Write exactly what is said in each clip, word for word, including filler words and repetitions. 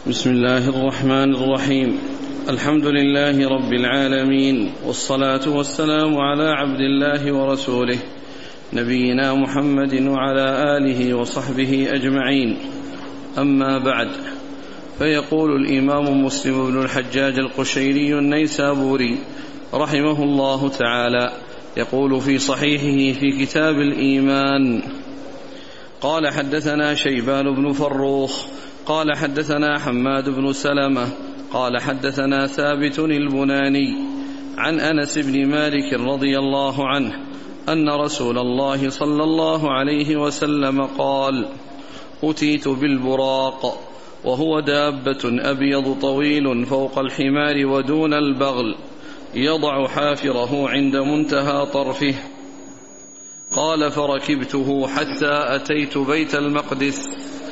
بسم الله الرحمن الرحيم. الحمد لله رب العالمين، والصلاة والسلام على عبد الله ورسوله نبينا محمد وعلى آله وصحبه أجمعين. أما بعد، فيقول الإمام مسلم بن الحجاج القشيري النيسابوري رحمه الله تعالى، يقول في صحيحه في كتاب الإيمان: قال حدثنا شيبان بن فروخ قال حدثنا حماد بن سلمة قال حدثنا ثابت البناني عن أنس بن مالك رضي الله عنه أن رسول الله صلى الله عليه وسلم قال: أتيت بالبراق، وهو دابة أبيض طويل فوق الحمار ودون البغل، يضع حافره عند منتهى طرفه. قال: فركبته حتى أتيت بيت المقدس.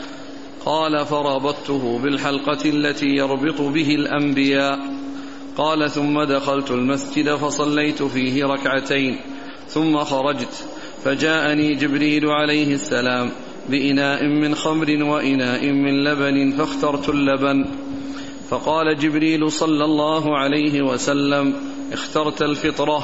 قال: فربطته بالحلقة التي يربط به الأنبياء. قال: ثم دخلت المسجد فصليت فيه ركعتين، ثم خرجت فجاءني جبريل عليه السلام بإناء من خمر وإناء من لبن، فاخترت اللبن. فقال جبريل صلى الله عليه وسلم: اخترت الفطرة.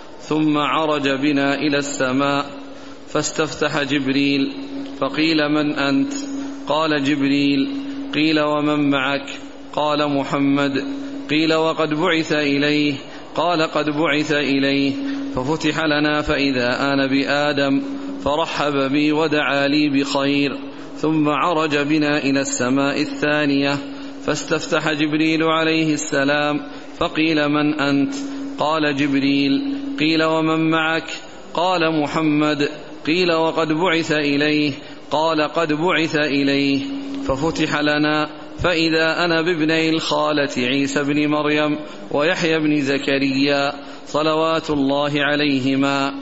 ثم عرج بنا إلى السماء، فاستفتح جبريل فقيل: من أنت؟ قال: جبريل. قيل: ومن معك؟ قال: محمد. قيل: وقد بعث إليه؟ قال: قد بعث إليه. ففتح لنا فإذا آن بآدم، فرحب بي ودعا لي بخير. ثم عرج بنا إلى السماء الثانية، فاستفتح جبريل عليه السلام فقيل: من أنت؟ قال: جبريل. قيل: ومن معك؟ قال: محمد. قيل: وقد بعث إليه؟ قال: قد بعث إليه. ففتح لنا فإذا أنا بابني الخالة عيسى بن مريم ويحيى بن زكريا صلوات الله عليهما،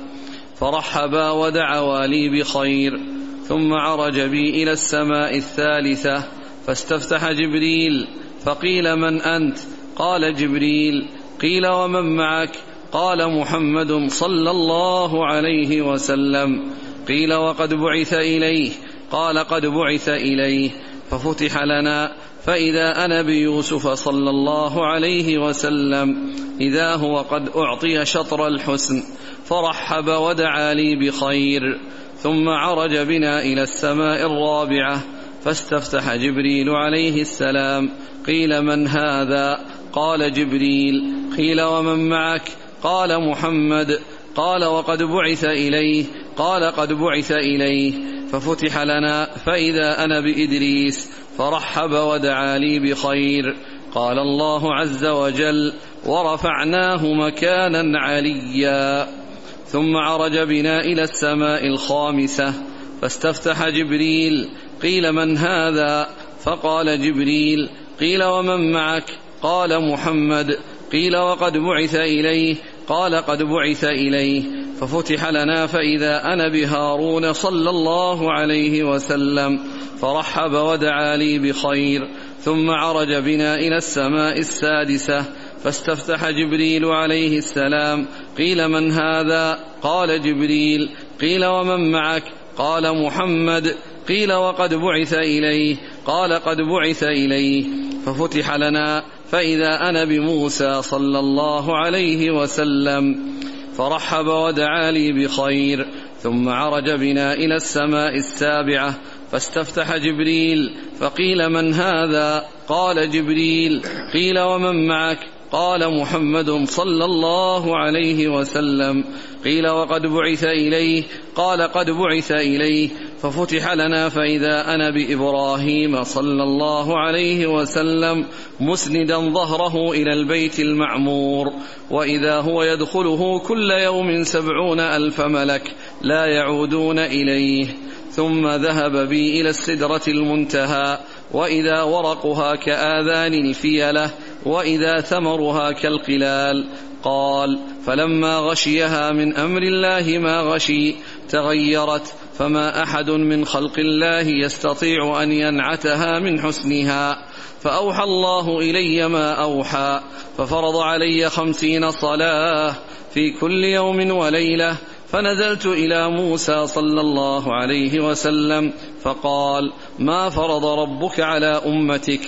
فرحبا ودعوا لي بخير. ثم عرج بي إلى السماء الثالثة، فاستفتح جبريل فقيل: من أنت؟ قال: جبريل. قيل: ومن معك؟ قال: محمد صلى الله عليه وسلم. قيل: وقد بعث إليه؟ قال: قد بعث إليه. ففتح لنا فإذا أنا بيوسف صلى الله عليه وسلم، إذا هو قد أعطي شطر الحسن، فرحب ودعا لي بخير. ثم عرج بنا إلى السماء الرابعة، فاستفتح جبريل عليه السلام. قيل: من هذا؟ قال: جبريل. قيل: ومن معك؟ قال: محمد. قال: وقد بعث إليه؟ قال: قد بعث إليه. ففتح لنا فإذا أنا بإدريس، فرحب ودعا لي بخير. قال الله عز وجل: ورفعناه مكانا عليا. ثم عرج بنا إلى السماء الخامسة، فاستفتح جبريل. قيل: من هذا؟ فقال: جبريل. قيل: ومن معك؟ قال: محمد. قيل: وقد بعث إليه؟ قال: قد بعث إليه. ففتح لنا فإذا أنا بهارون صلى الله عليه وسلم، فرحب ودعا لي بخير. ثم عرج بنا إلى السماء السادسة، فاستفتح جبريل عليه السلام. قيل: من هذا؟ قال: جبريل. قيل: ومن معك؟ قال: محمد. قيل: وقد بعث إليه؟ قال: قد بعث إليه. ففتح لنا فإذا أنا بموسى صلى الله عليه وسلم، فرحب ودعا لي بخير. ثم عرج بنا إلى السماء السابعة، فاستفتح جبريل. فقيل: من هذا؟ قال: جبريل. قيل: ومن معك؟ قال: محمد صلى الله عليه وسلم. قيل: وقد بعث إليه؟ قال: قد بعث إليه. ففتح لنا فإذا أنا بإبراهيم صلى الله عليه وسلم مسندا ظهره إلى البيت المعمور، وإذا هو يدخله كل يوم سبعون ألف ملك لا يعودون إليه. ثم ذهب بي إلى السدرة المنتهى، وإذا ورقها كآذان الفيلة، وإذا ثمرها كالقلال. قال: فلما غشيها من أمر الله ما غشي تغيرت، فما أحد من خلق الله يستطيع أن ينعتها من حسنها. فأوحى الله إلي ما أوحى، ففرض علي خمسين صلاة في كل يوم وليلة. فنزلت إلى موسى صلى الله عليه وسلم فقال: ما فرض ربك على أمتك؟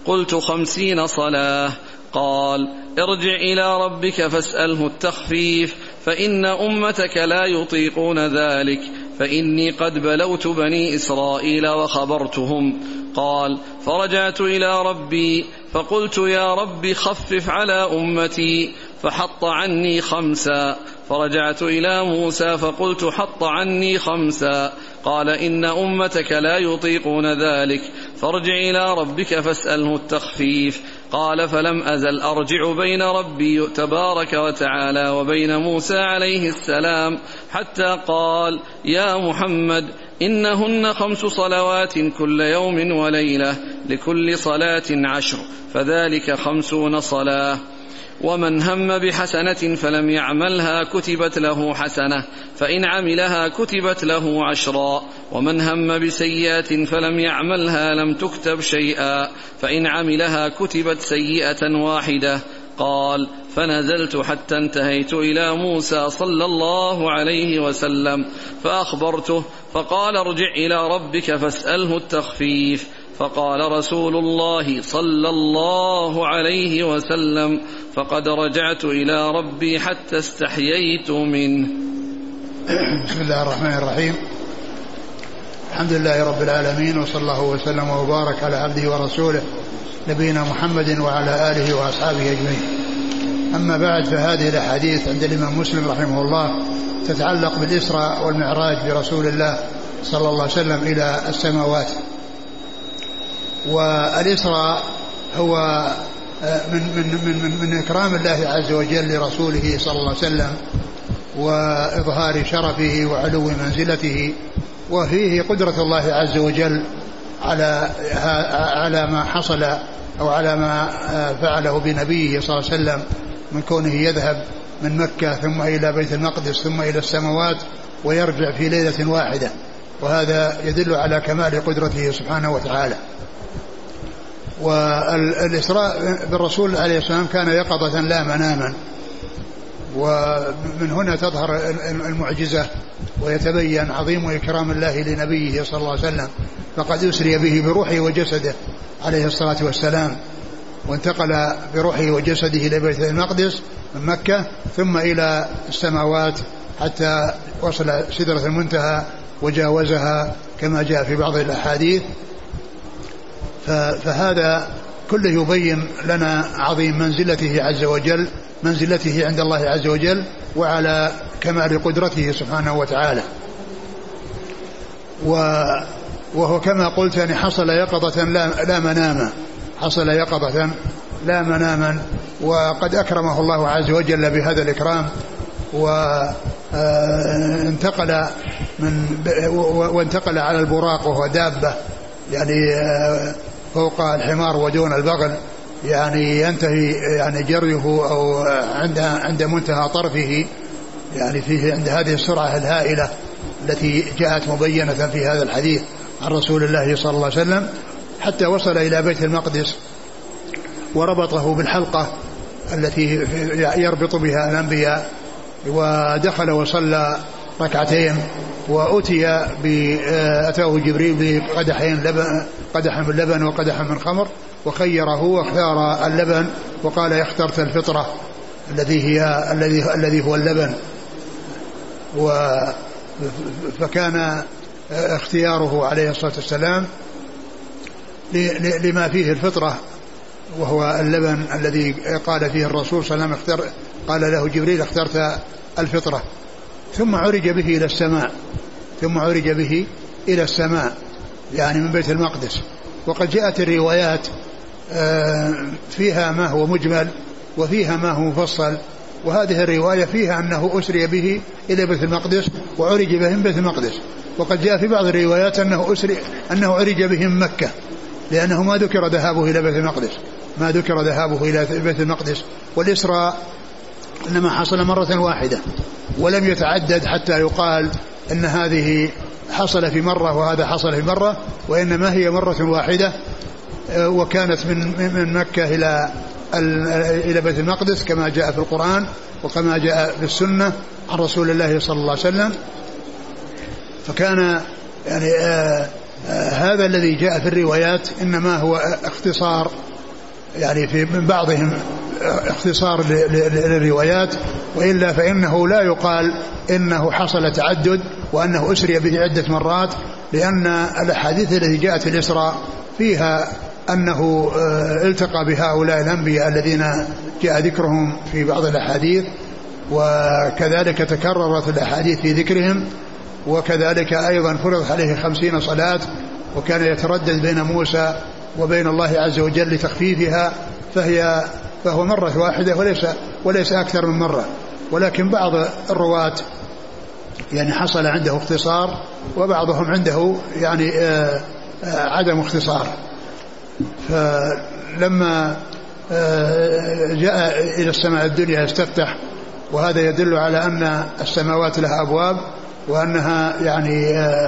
قلت خمسين صلاة. قال ارجع إلى ربك فاسأله التخفيف فإن أمتك لا يطيقون ذلك فإني قد بلوت بني إسرائيل وخبرتهم. قال فرجعت إلى ربي فقلت يا رب خفف على أمتي فحط عني خمسا. فرجعت إلى موسى فقلت حط عني خمسا. قال إن أمتك لا يطيقون ذلك فارجع إلى ربك فاسأله التخفيف. قال فلم أزل أرجع بين ربي تبارك وتعالى وبين موسى عليه السلام حتى قال يا محمد إنهن خمس صلوات كل يوم وليلة لكل صلاة عشر فذلك خمسون صلاة. ومن هم بحسنة فلم يعملها كتبت له حسنة فإن عملها كتبت له عشرا. ومن هم بسيئة فلم يعملها لم تكتب شيئا فإن عملها كتبت سيئة واحدة. قال فنزلت حتى انتهيت إلى موسى صلى الله عليه وسلم فأخبرته فقال ارجع إلى ربك فاسأله التخفيف. فقال رسول الله صلى الله عليه وسلم فقد رجعت إلى ربي حتى استحييت منه. بسم الله الرحمن الرحيم. الحمد لله رب العالمين وصلى الله وسلم وبارك على عبده ورسوله نبينا محمد وعلى آله وأصحابه أجمعين. أما بعد فهذه الأحاديث عند الإمام مسلم رحمه الله تتعلق بالإسراء والمعراج برسول الله صلى الله عليه وسلم إلى السماوات. والإسراء هو من, من, من, من إكرام الله عز وجل لرسوله صلى الله عليه وسلم وإظهار شرفه وعلو منزلته وفيه قدرة الله عز وجل على على ما حصل أو على ما فعله بنبيه صلى الله عليه وسلم من كونه يذهب من مكة ثم إلى بيت المقدس ثم إلى السماوات ويرجع في ليلة واحدة، وهذا يدل على كمال قدرته سبحانه وتعالى. والإسراء بالرسول عليه السلام كان يقظة لا مناما، ومن هنا تظهر المعجزة ويتبين عظيم إكرام الله لنبيه صلى الله عليه وسلم، فقد أسري به بروحه وجسده عليه الصلاة والسلام، وانتقل بروحه وجسده إلى بيت المقدس من مكة ثم إلى السماوات حتى وصل سدرة المنتهى وجاوزها كما جاء في بعض الأحاديث. فهذا كله يبين لنا عظيم منزلته عز وجل، منزلته عند الله عز وجل، وعلى كمال قدرته سبحانه وتعالى. وهو كما قلت يعني حصل يقظة لا مناما، حصل يقظة لا مناما، وقد أكرمه الله عز وجل بهذا الإكرام، وانتقل من وانتقل على البراق وهو دابة يعني فوق الحمار ودون البغل، يعني ينتهي يعني جريه أو عند عند منتهى طرفه، يعني فيه عند هذه السرعة الهائلة التي جاءت مبينة في هذا الحديث عن رسول الله صلى الله عليه وسلم، حتى وصل إلى بيت المقدس وربطه بالحلقة التي يربط بها الأنبياء، ودخل وصلى ركعتين، وأتي أتاه جبريل بقدحين لبن، قدح من لبن وقدح من خمر، وخيره واختار اللبن وقال اخترت الفطرة الذي هي الذي الذي هو اللبن. فكان اختياره عليه الصلاة والسلام لما فيه الفطرة وهو اللبن الذي قال فيه الرسول صلى الله عليه وسلم قال له جبريل اخترت الفطرة. ثم عرج به إلى السماء، ثم عرج به إلى السماء يعني من بيت المقدس. وقد جاءت الروايات فيها ما هو مجمل وفيها ما هو مفصل، وهذه الرواية فيها أنه أسري به إلى بيت المقدس وعرج به من بيت المقدس. وقد جاء في بعض الروايات أنه أسري أنه عرج به من مكة، لأنه ما ذكر ذهابه إلى بيت المقدس، ما ذكر ذهابه إلى بيت المقدس. والإسراء إنما حصل مرة واحدة ولم يتعدد حتى يقال أن هذه حصل في مرة وهذا حصل في مرة، وإنما هي مرة واحدة، وكانت من من مكة إلى إلى بيت المقدس كما جاء في القرآن وكما جاء في السنة عن رسول الله صلى الله عليه وسلم. فكان يعني آآ آآ هذا الذي جاء في الروايات إنما هو اختصار يعني في من بعضهم اختصار للروايات، وإلا فإنه لا يقال إنه حصل تعدد وأنه أسري به عدة مرات، لأن الأحاديث التي جاءت في الإسراء فيها أنه التقى بهؤلاء الأنبياء الذين جاء ذكرهم في بعض الأحاديث، وكذلك تكررت الأحاديث في ذكرهم، وكذلك أيضا فرض عليه خمسين صلاة، وكان يتردد بين موسى وبين الله عز وجل لتخفيفها، فهي فهو مرة واحدة وليس وليس أكثر من مرة. ولكن بعض الرواة يعني حصل عنده اختصار، وبعضهم عنده يعني عدم اختصار. فلما جاء إلى السماء الدنيا استفتح، وهذا يدل على أن السماوات لها أبواب، وأنها يعني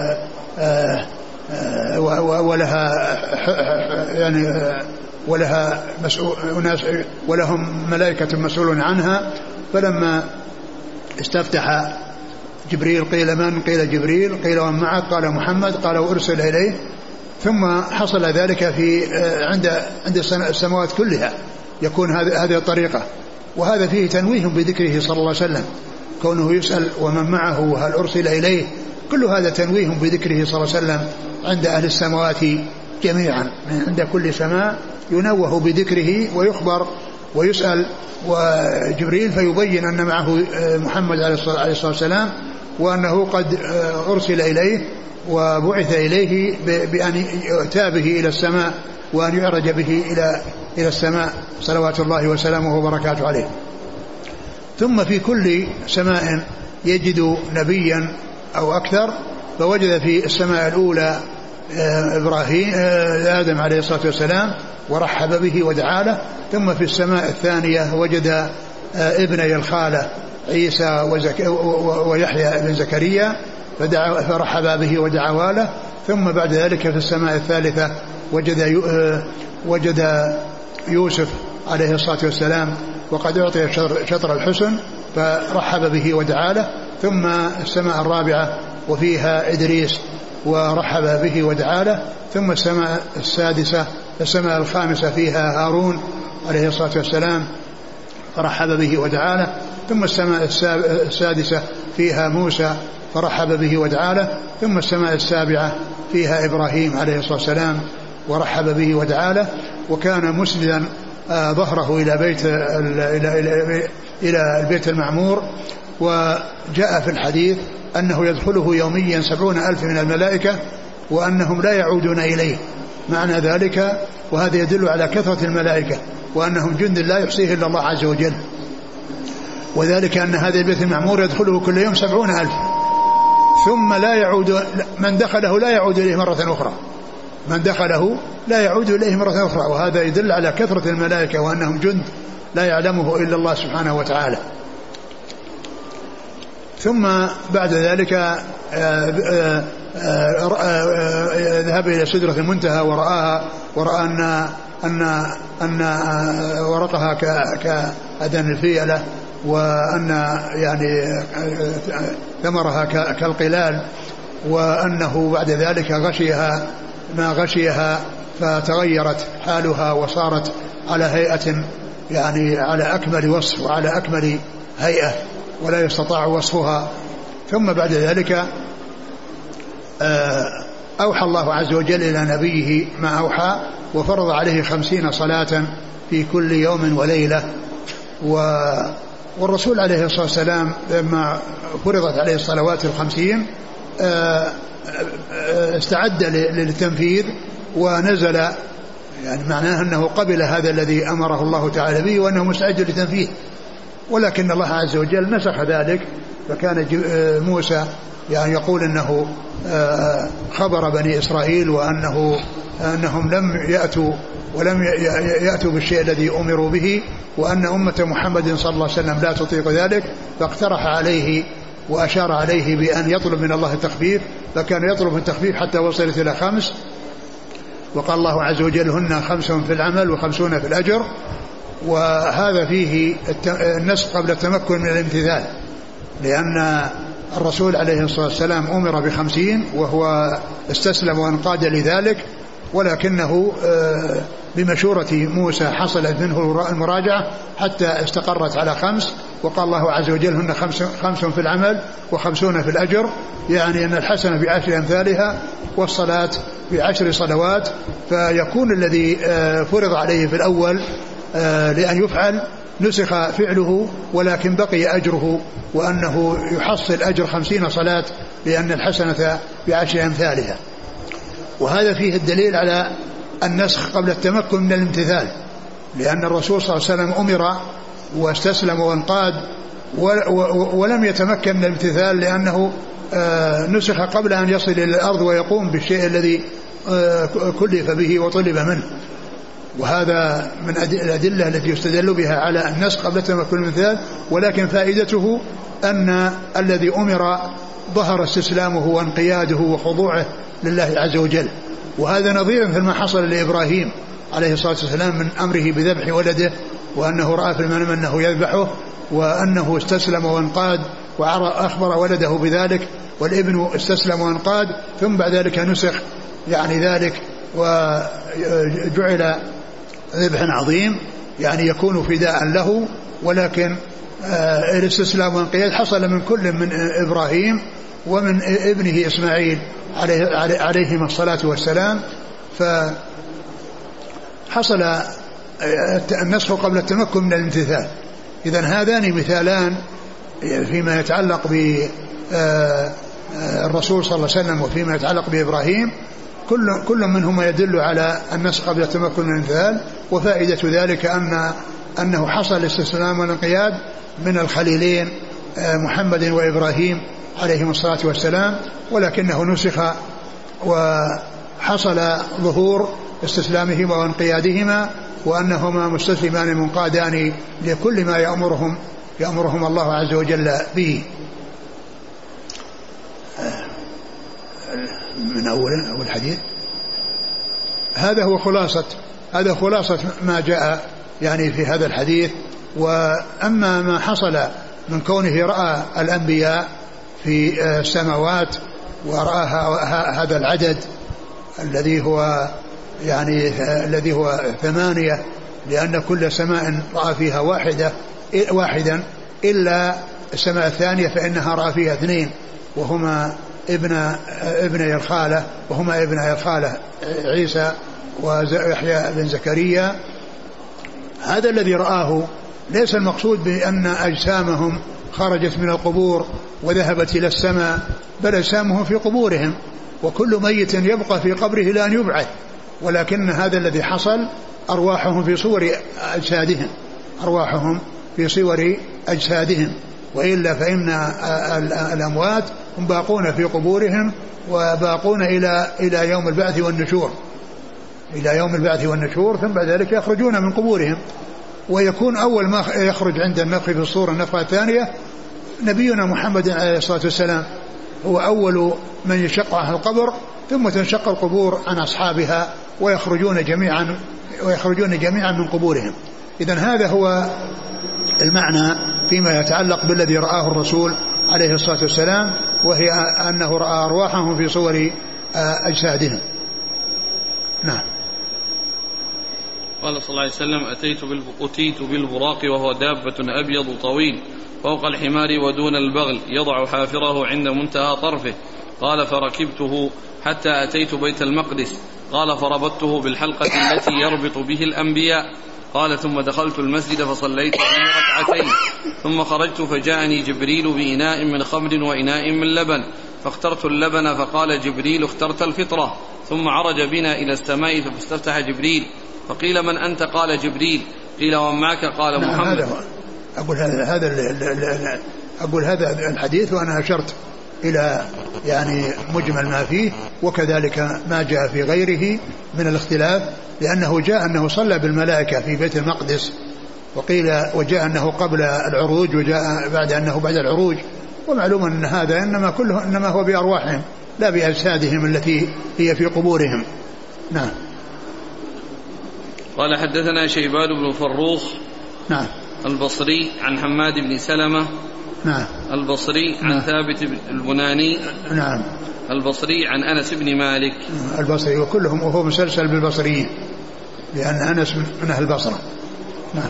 ولها يعني ولها مسؤول ولهم ملائكة مسؤول عنها. فلما استفتح جبريل قيل من؟ قيل جبريل. قيل ومن معك؟ قال محمد. قال وأرسل إليه. ثم حصل ذلك في عند عند السماوات كلها يكون هذه هذه الطريقة، وهذا فيه تنويه بذكره صلى الله عليه وسلم، كونه يسأل ومن معه هل أرسل إليه، كل هذا تنويه بذكره صلى الله عليه وسلم عند أهل السماوات جميعا، عند كل سماء ينوه بذكره ويخبر ويسأل وجبريل فيبين أن معه محمد عليه الصلاة والسلام، وأنه قد أرسل إليه وبعث إليه بأن يؤتى به إلى السماء وأن يعرج به إلى إلى السماء صلوات الله وسلامه وبركاته عليه. ثم في كل سماء يجد نبيا أو أكثر، فوجد في السماء الأولى إبراهيم آدم عليه الصلاة والسلام ورحب به ودعا له. ثم في السماء الثانية وجد ابني الخالة عيسى ويحيى بن زكريا فدعا فرحب به ودعا له. ثم بعد ذلك في السماء الثالثة وجد وجد يوسف عليه الصلاة والسلام وقد أعطي شطر الحسن فرحب به ودعا له. ثم السماء الرابعة وفيها إدريس ورحب به ودعا له. ثم السماء السادسة السماء الخامسة فيها هارون عليه الصلاة والسلام فرحب به ودعا له. ثم السماء السادسة فيها موسى فرحب به ودعا له. ثم السماء السابعة فيها إبراهيم عليه الصلاة والسلام ورحب به ودعا له. وكان مسندا ظهره إلى بيت إلى إلى إلى البيت المعمور، وجاء في الحديث أنه يدخله يوميا سبعون ألف من الملائكة وأنهم لا يعودون إليه. معنى ذلك وهذا يدل على كثرة الملائكة وأنهم جند لا يحصيه إلا الله عز وجل، وذلك أن هذا البيت المعمور يدخله كل يوم سبعون ألف، ثم لا يعود من دخله لا يعود إليه مرة أخرى من دخله لا يعود إليه مرة أخرى وهذا يدل على كثرة الملائكة وأنهم جند لا يعلمه إلا الله سبحانه وتعالى. ثم بعد ذلك ذهب إلى سدرة المنتهى ورآها ورأى أن أن أن ورقها كأذن الفيلة، وأن يعني ثمرها كالقلال، وأنه بعد ذلك غشيها ما غشيها فتغيرت حالها وصارت على هيئة يعني على أكمل وصف وعلى أكمل هيئة ولا يستطاع وصفها. ثم بعد ذلك أوحى الله عز وجل إلى نبيه ما أوحى وفرض عليه خمسين صلاة في كل يوم وليلة. والرسول عليه الصلاة والسلام لما فرضت عليه الصلوات الخمسين استعد للتنفيذ ونزل، يعني معناه أنه قبل هذا الذي أمره الله تعالى به وأنه مستعد للتنفيذ، ولكن الله عز وجل نسخ ذلك. فكان موسى يعني يقول أنه خبر بني إسرائيل وأنه أنهم لم يأتوا ولم يأتوا بالشيء الذي أمروا به، وأن أمة محمد صلى الله عليه وسلم لا تطيق ذلك، فاقترح عليه وأشار عليه بأن يطلب من الله التخفيف، فكان يطلب التخفيف حتى وصلت إلى خمس، وقال الله عز وجل هن خمس في العمل وخمسون في الأجر. وهذا فيه النسخ قبل التمكن من الامتثال، لأن الرسول عليه الصلاة والسلام أمر بخمسين وهو استسلم وانقاد لذلك، ولكنه بمشورة موسى حصلت منه المراجعة حتى استقرت على خمس. وقال الله عز وجل هن خمس, خمس في العمل وخمسون في الأجر، يعني أن الحسنة بعشر أمثالها والصلاة بعشر صلوات. فيكون الذي فرض عليه في الأول لأن يفعل نسخ فعله ولكن بقي أجره، وأنه يحصل أجر خمسين صلاة لأن الحسنة بعشر أمثالها. وهذا فيه الدليل على النسخ قبل التمكن من الامتثال، لأن الرسول صلى الله عليه وسلم أمر واستسلم وانقاد ولم يتمكن من الامتثال لأنه نسخ قبل أن يصل إلى الأرض ويقوم بالشيء الذي كلف به وطلب منه. وهذا من الأدلة التي يستدل بها على النسخ قبل التمكن من الامتثال، ولكن فائدته أن الذي أمر ظهر استسلامه وانقياده وخضوعه لله عز وجل. وهذا نظير فيما حصل لإبراهيم عليه الصلاة والسلام من أمره بذبح ولده، وأنه رأى في المنام أنه يذبحه وأنه استسلم وانقاد وأخبر ولده بذلك، والابن استسلم وانقاد، ثم بعد ذلك نسخ يعني ذلك وجعل ذبحا عظيم يعني يكون فداء له. ولكن الاستسلام والانقياد حصل من كل من إبراهيم ومن ابنه إسماعيل عليه عليهما الصلاة والسلام. فحصل النسخ قبل التمكن من الامتثال. إذن هذان مثالان فيما يتعلق بالرسول صلى الله عليه وسلم وفيما يتعلق بإبراهيم، كل كل منهما يدل على النسخ قبل التمكن من الامتثال. وفائدة ذلك أن أنه حصل الاستسلام والانقياد من الخليلين محمد وإبراهيم عليهم الصلاة والسلام، ولكنه نسخ وحصل ظهور استسلامهما وانقيادهما، وأنهما مستسلمان منقادان لكل ما يأمرهم يأمرهم الله عز وجل به. من أول أول حديث هذا هو خلاصة هذا خلاصة ما جاء يعني في هذا الحديث. وأما ما حصل من كونه رأى الأنبياء في السماوات ورأى هذا العدد الذي هو يعني الذي هو ثمانية، لأن كل سماء رأى فيها واحدة واحدا إلا السماء الثانية فإنها رأى فيها اثنين، وهما ابن ابن الخالة وهما ابن الخالة عيسى ويحيى بن زكريا. هذا الذي رآه ليس المقصود بأن أجسامهم خرجت من القبور وذهبت إلى السماء، بل أجسامهم في قبورهم، وكل ميت يبقى في قبره إلى أن يبعث، ولكن هذا الذي حصل أرواحهم في صور أجسادهم أرواحهم في صور أجسادهم وإلا فإن الأموات هم باقون في قبورهم وباقون إلى إلى يوم البعث والنشور إلى يوم البعث والنشور ثم بعد ذلك يخرجون من قبورهم. ويكون أول ما يخرج عند النفخ في الصور النفخة الثانية نبينا محمد عليه الصلاة والسلام، هو أول من يشق عن القبر، ثم تنشق القبور عن أصحابها ويخرجون جميعا ويخرجون جميعا من قبورهم. إذن هذا هو المعنى فيما يتعلق بالذي رآه الرسول عليه الصلاة والسلام، وهي أنه رأى أرواحهم في صور أجسادهم. نعم. قال صلى الله عليه وسلم: أتيت أتيت بالبراق وهو دابة أبيض طويل فوق الحمار ودون البغل يضع حافره عند منتهى طرفه. قال: فركبته حتى أتيت بيت المقدس. قال: فربطته بالحلقة التي يربط به الأنبياء. قال: ثم دخلت المسجد فصليت فيه ركعتين، ثم خرجت فجاءني جبريل بإناء من خمر وإناء من لبن، فاخترت اللبن، فقال جبريل: اخترت الفطرة. ثم عرج بنا إلى السماء فاستفتح جبريل، فقيل: من أنت؟ قال: جبريل. قيل: ومن معك؟ قال: محمد. أقول هذا هذا أقول هذا الحديث وأنا أشرت إلى يعني مجمل ما فيه، وكذلك ما جاء في غيره من الاختلاف، لأنه جاء أنه صلى بالملائكة في بيت المقدس، وقيل وجاء أنه قبل العروج، وجاء بعد أنه بعد العروج. ومعلوم أن هذا إنما كله إنما هو بأرواحهم لا بأجسادهم التي هي في قبورهم. نعم. قال: حدثنا شيبان بن فروخ نعم البصري عن حماد بن سلمة نعم البصري عن نعم. ثابت البناني نعم البصري عن أنس بن مالك. البصري وكلهم وهو مسلسل بالبصريين لأن أنس من أهل البصرة. نعم.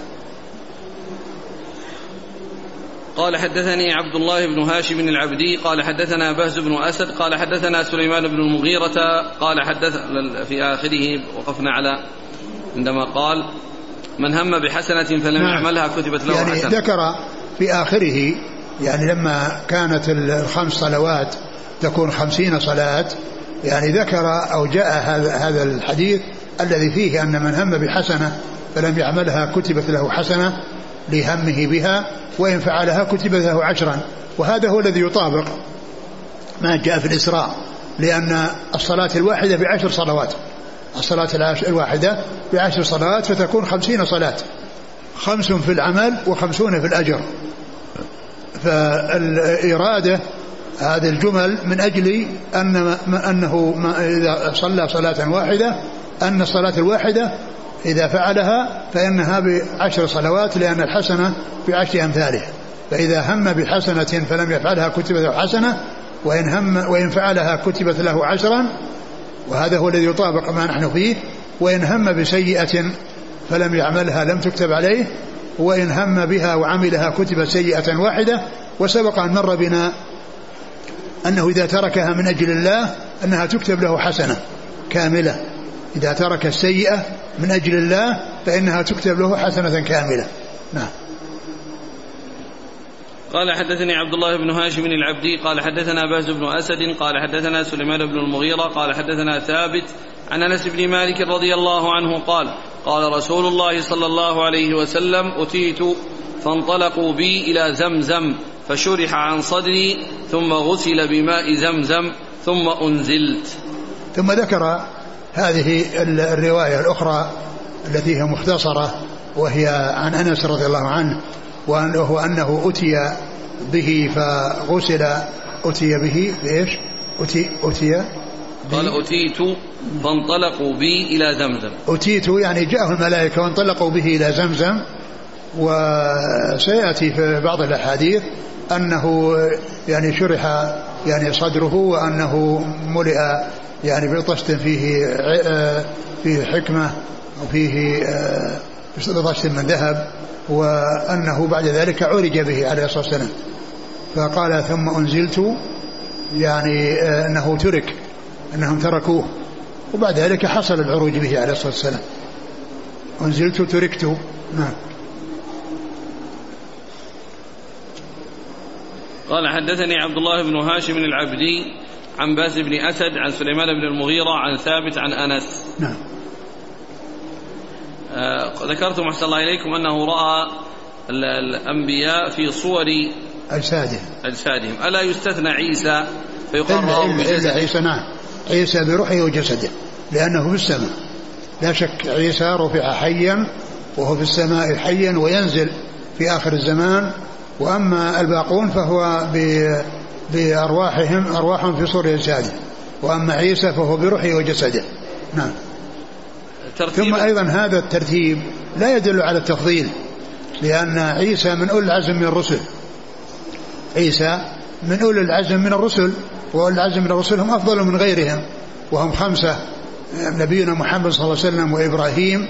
قال حدثني عبد الله بن هاشم العبدي قال حدثنا بهز بن أسد قال حدثنا سليمان بن المغيرة قال حدث في آخره وقفنا على عندما قال من هم بحسنة فلم نعم. يعملها كتبت له يعني حسنة. ذكر في آخره يعني لما كانت الخمس صلوات تكون خمسين صلاة يعني ذكر أو جاء هذا هذا الحديث الذي فيه أن من هم بحسنة فلم يعملها كتبت له حسنة لهمه بها وإن فعلها كتبت له عشرا. وهذا هو الذي يطابق ما جاء في الإسراء لأن الصلاة الواحدة بعشر صلوات الصلاة الواحدة بعشر صلوات فتكون خمسين صلاة خمس في العمل وخمسون في الأجر. فالإرادة هذه الجمل من أجل أن أنه إذا صلى صلاة واحدة أن الصلاة الواحدة إذا فعلها فإنها بعشر صلوات لأن الحسنة بعشر أمثالها. فإذا هم بحسنة فلم يفعلها كتبت له حسنة وإن, هم وإن فعلها كتبت له عشرا وهذا هو الذي يطابق ما نحن فيه. وإن هم بسيئة فلم يعملها لم تكتب عليه وإن هم بها وعملها كتبت سيئة واحدة. وسبق أن مر بنا أنه إذا تركها من أجل الله أنها تكتب له حسنة كاملة. إذا ترك السيئة من أجل الله فإنها تكتب له حسنة كاملة. نعم. قال حدثني عبد الله بن هاشم العبدي قال حدثنا بهز بن أسد قال حدثنا سليمان بن المغيرة قال حدثنا ثابت عن أنس بن مالك رضي الله عنه قال قال رسول الله صلى الله عليه وسلم أتيت فانطلقوا بي إلى زمزم فشرح عن صدري ثم غسل بماء زمزم ثم أنزلت. ثم ذكر هذه الرواية الأخرى التي هي مختصرة وهي عن أنس رضي الله عنه وهو أنه أتي به فغسل أتي به إيش أتي أتي قال أتيت فانطلقوا بي إلى زمزم. أتيت يعني جاءه الملائكة وانطلقوا به إلى زمزم. وسيأتي في بعض الأحاديث أنه يعني شرح يعني صدره وأنه ملئ يعني بطشت فيه فيه حكمة وفيه بطشت من ذهب وأنه بعد ذلك عرج به عليه الصلاة والسلام. فقال ثم أنزلت يعني أنه ترك أنهم تركوه وبعد ذلك حصل العروج به عليه الصلاة والسلام. أنزلت تركت. نعم. قال حدثني عبد الله بن هاشم العبدي عن باز بن أسد عن سليمان بن المغيرة عن ثابت عن أنس. نعم. آه ذكرتم أحسن الله إليكم أنه رأى الأنبياء في صور أجسادهم أجسادهم ألا يستثنى عيسى فيقال إلا, إلا, إلا عيسى. نعم. عيسى بروحه وجسده لأنه في السماء لا شك. عيسى رفع حيا وهو في السماء حيا وينزل في آخر الزمان. وأما الباقون فهو بأرواحهم أرواحهم في صور أجسادهم وأما عيسى فهو بروحه وجسده. نعم. ثم أيضا هذا الترتيب لا يدل على التفضيل لأن عيسى من أولي العزم من الرسل. عيسى من أولي العزم من الرسل وأولي العزم من الرسل هم أفضل من غيرهم وهم خمسة نبينا محمد صلى الله عليه وسلم وإبراهيم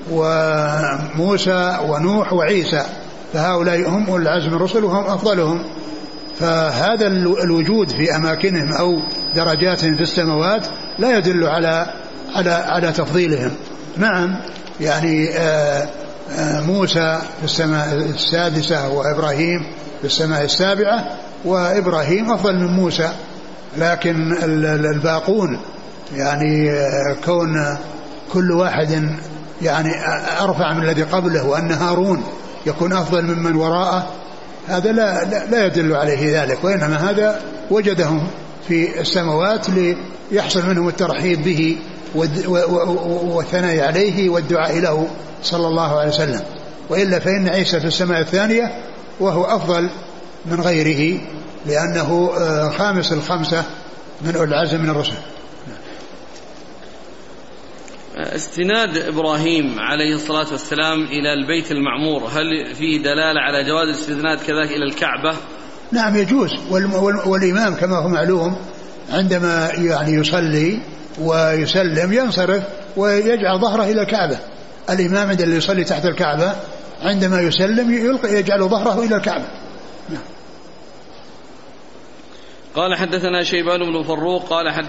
وموسى ونوح وعيسى فهؤلاء هم أولي العزم من الرسل وهم أفضلهم. فهذا الوجود في أماكنهم أو درجاتهم في السماوات لا يدل على على على تفضيلهم. نعم يعني آآ آآ موسى في السماء السادسة وإبراهيم في السماء السابعة وإبراهيم أفضل من موسى. لكن الباقون يعني كون كل واحد يعني أرفع من الذي قبله وأن هارون يكون أفضل ممن وراءه هذا لا, لا, لا يدل عليه ذلك. وإنما هذا وجدهم في السماوات ليحصل منهم الترحيب به والثناء عليه والدعاء له صلى الله عليه وسلم. وإلا فإن عيسى في السماء الثانية وهو أفضل من غيره لأنه خامس الخمسة من أولي العزم من الرسل. استناد إبراهيم عليه الصلاة والسلام إلى البيت المعمور هل فيه دلالة على جواز الاستناد كذلك إلى الكعبة؟ نعم يجوز. والإمام كما هو معلوم عندما يعني يصلي ويسلم ينصرف ويجعل ظهره إلى الكعبة. الإمام عندما يصلي تحت الكعبة عندما يسلم يلقي يجعل ظهره إلى الكعبة. نعم. قال حدثنا شيبان بن فروق قال حد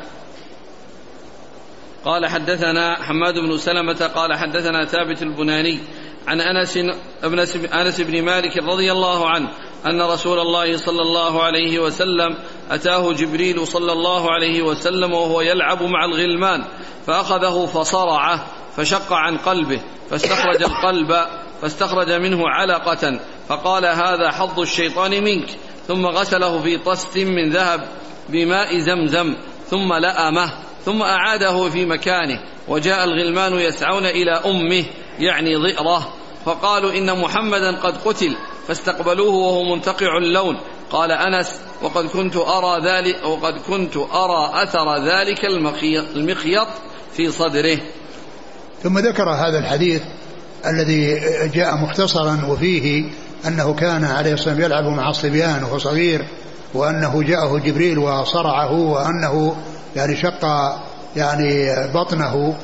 قال حدثنا حماد بن سلمة قال حدثنا ثابت البناني عن أنس ابن أنس بن مالك رضي الله عنه أن رسول الله صلى الله عليه وسلم أتاه جبريل صلى الله عليه وسلم وهو يلعب مع الغلمان فأخذه فصرعه فشق عن قلبه فاستخرج القلب فاستخرج منه علقة فقال هذا حظ الشيطان منك، ثم غسله في طست من ذهب بماء زمزم ثم لأمه ثم أعاده في مكانه. وجاء الغلمان يسعون إلى أمه يعني ضئره فقالوا إن محمدا قد قتل فاستقبلوه وهو منتقع اللون. قال أنس وقد كنت أرى ذلك وقد كنت أرى أثر ذلك المخيط في صدره. ثم ذكر هذا الحديث الذي جاء مختصرا وفيه أنه كان عليه الصلاة والسلام يلعب مع الصبيان وهو صغير، وأنه جاءه جبريل وصرعه، وأنه يعني شق يعني بطنه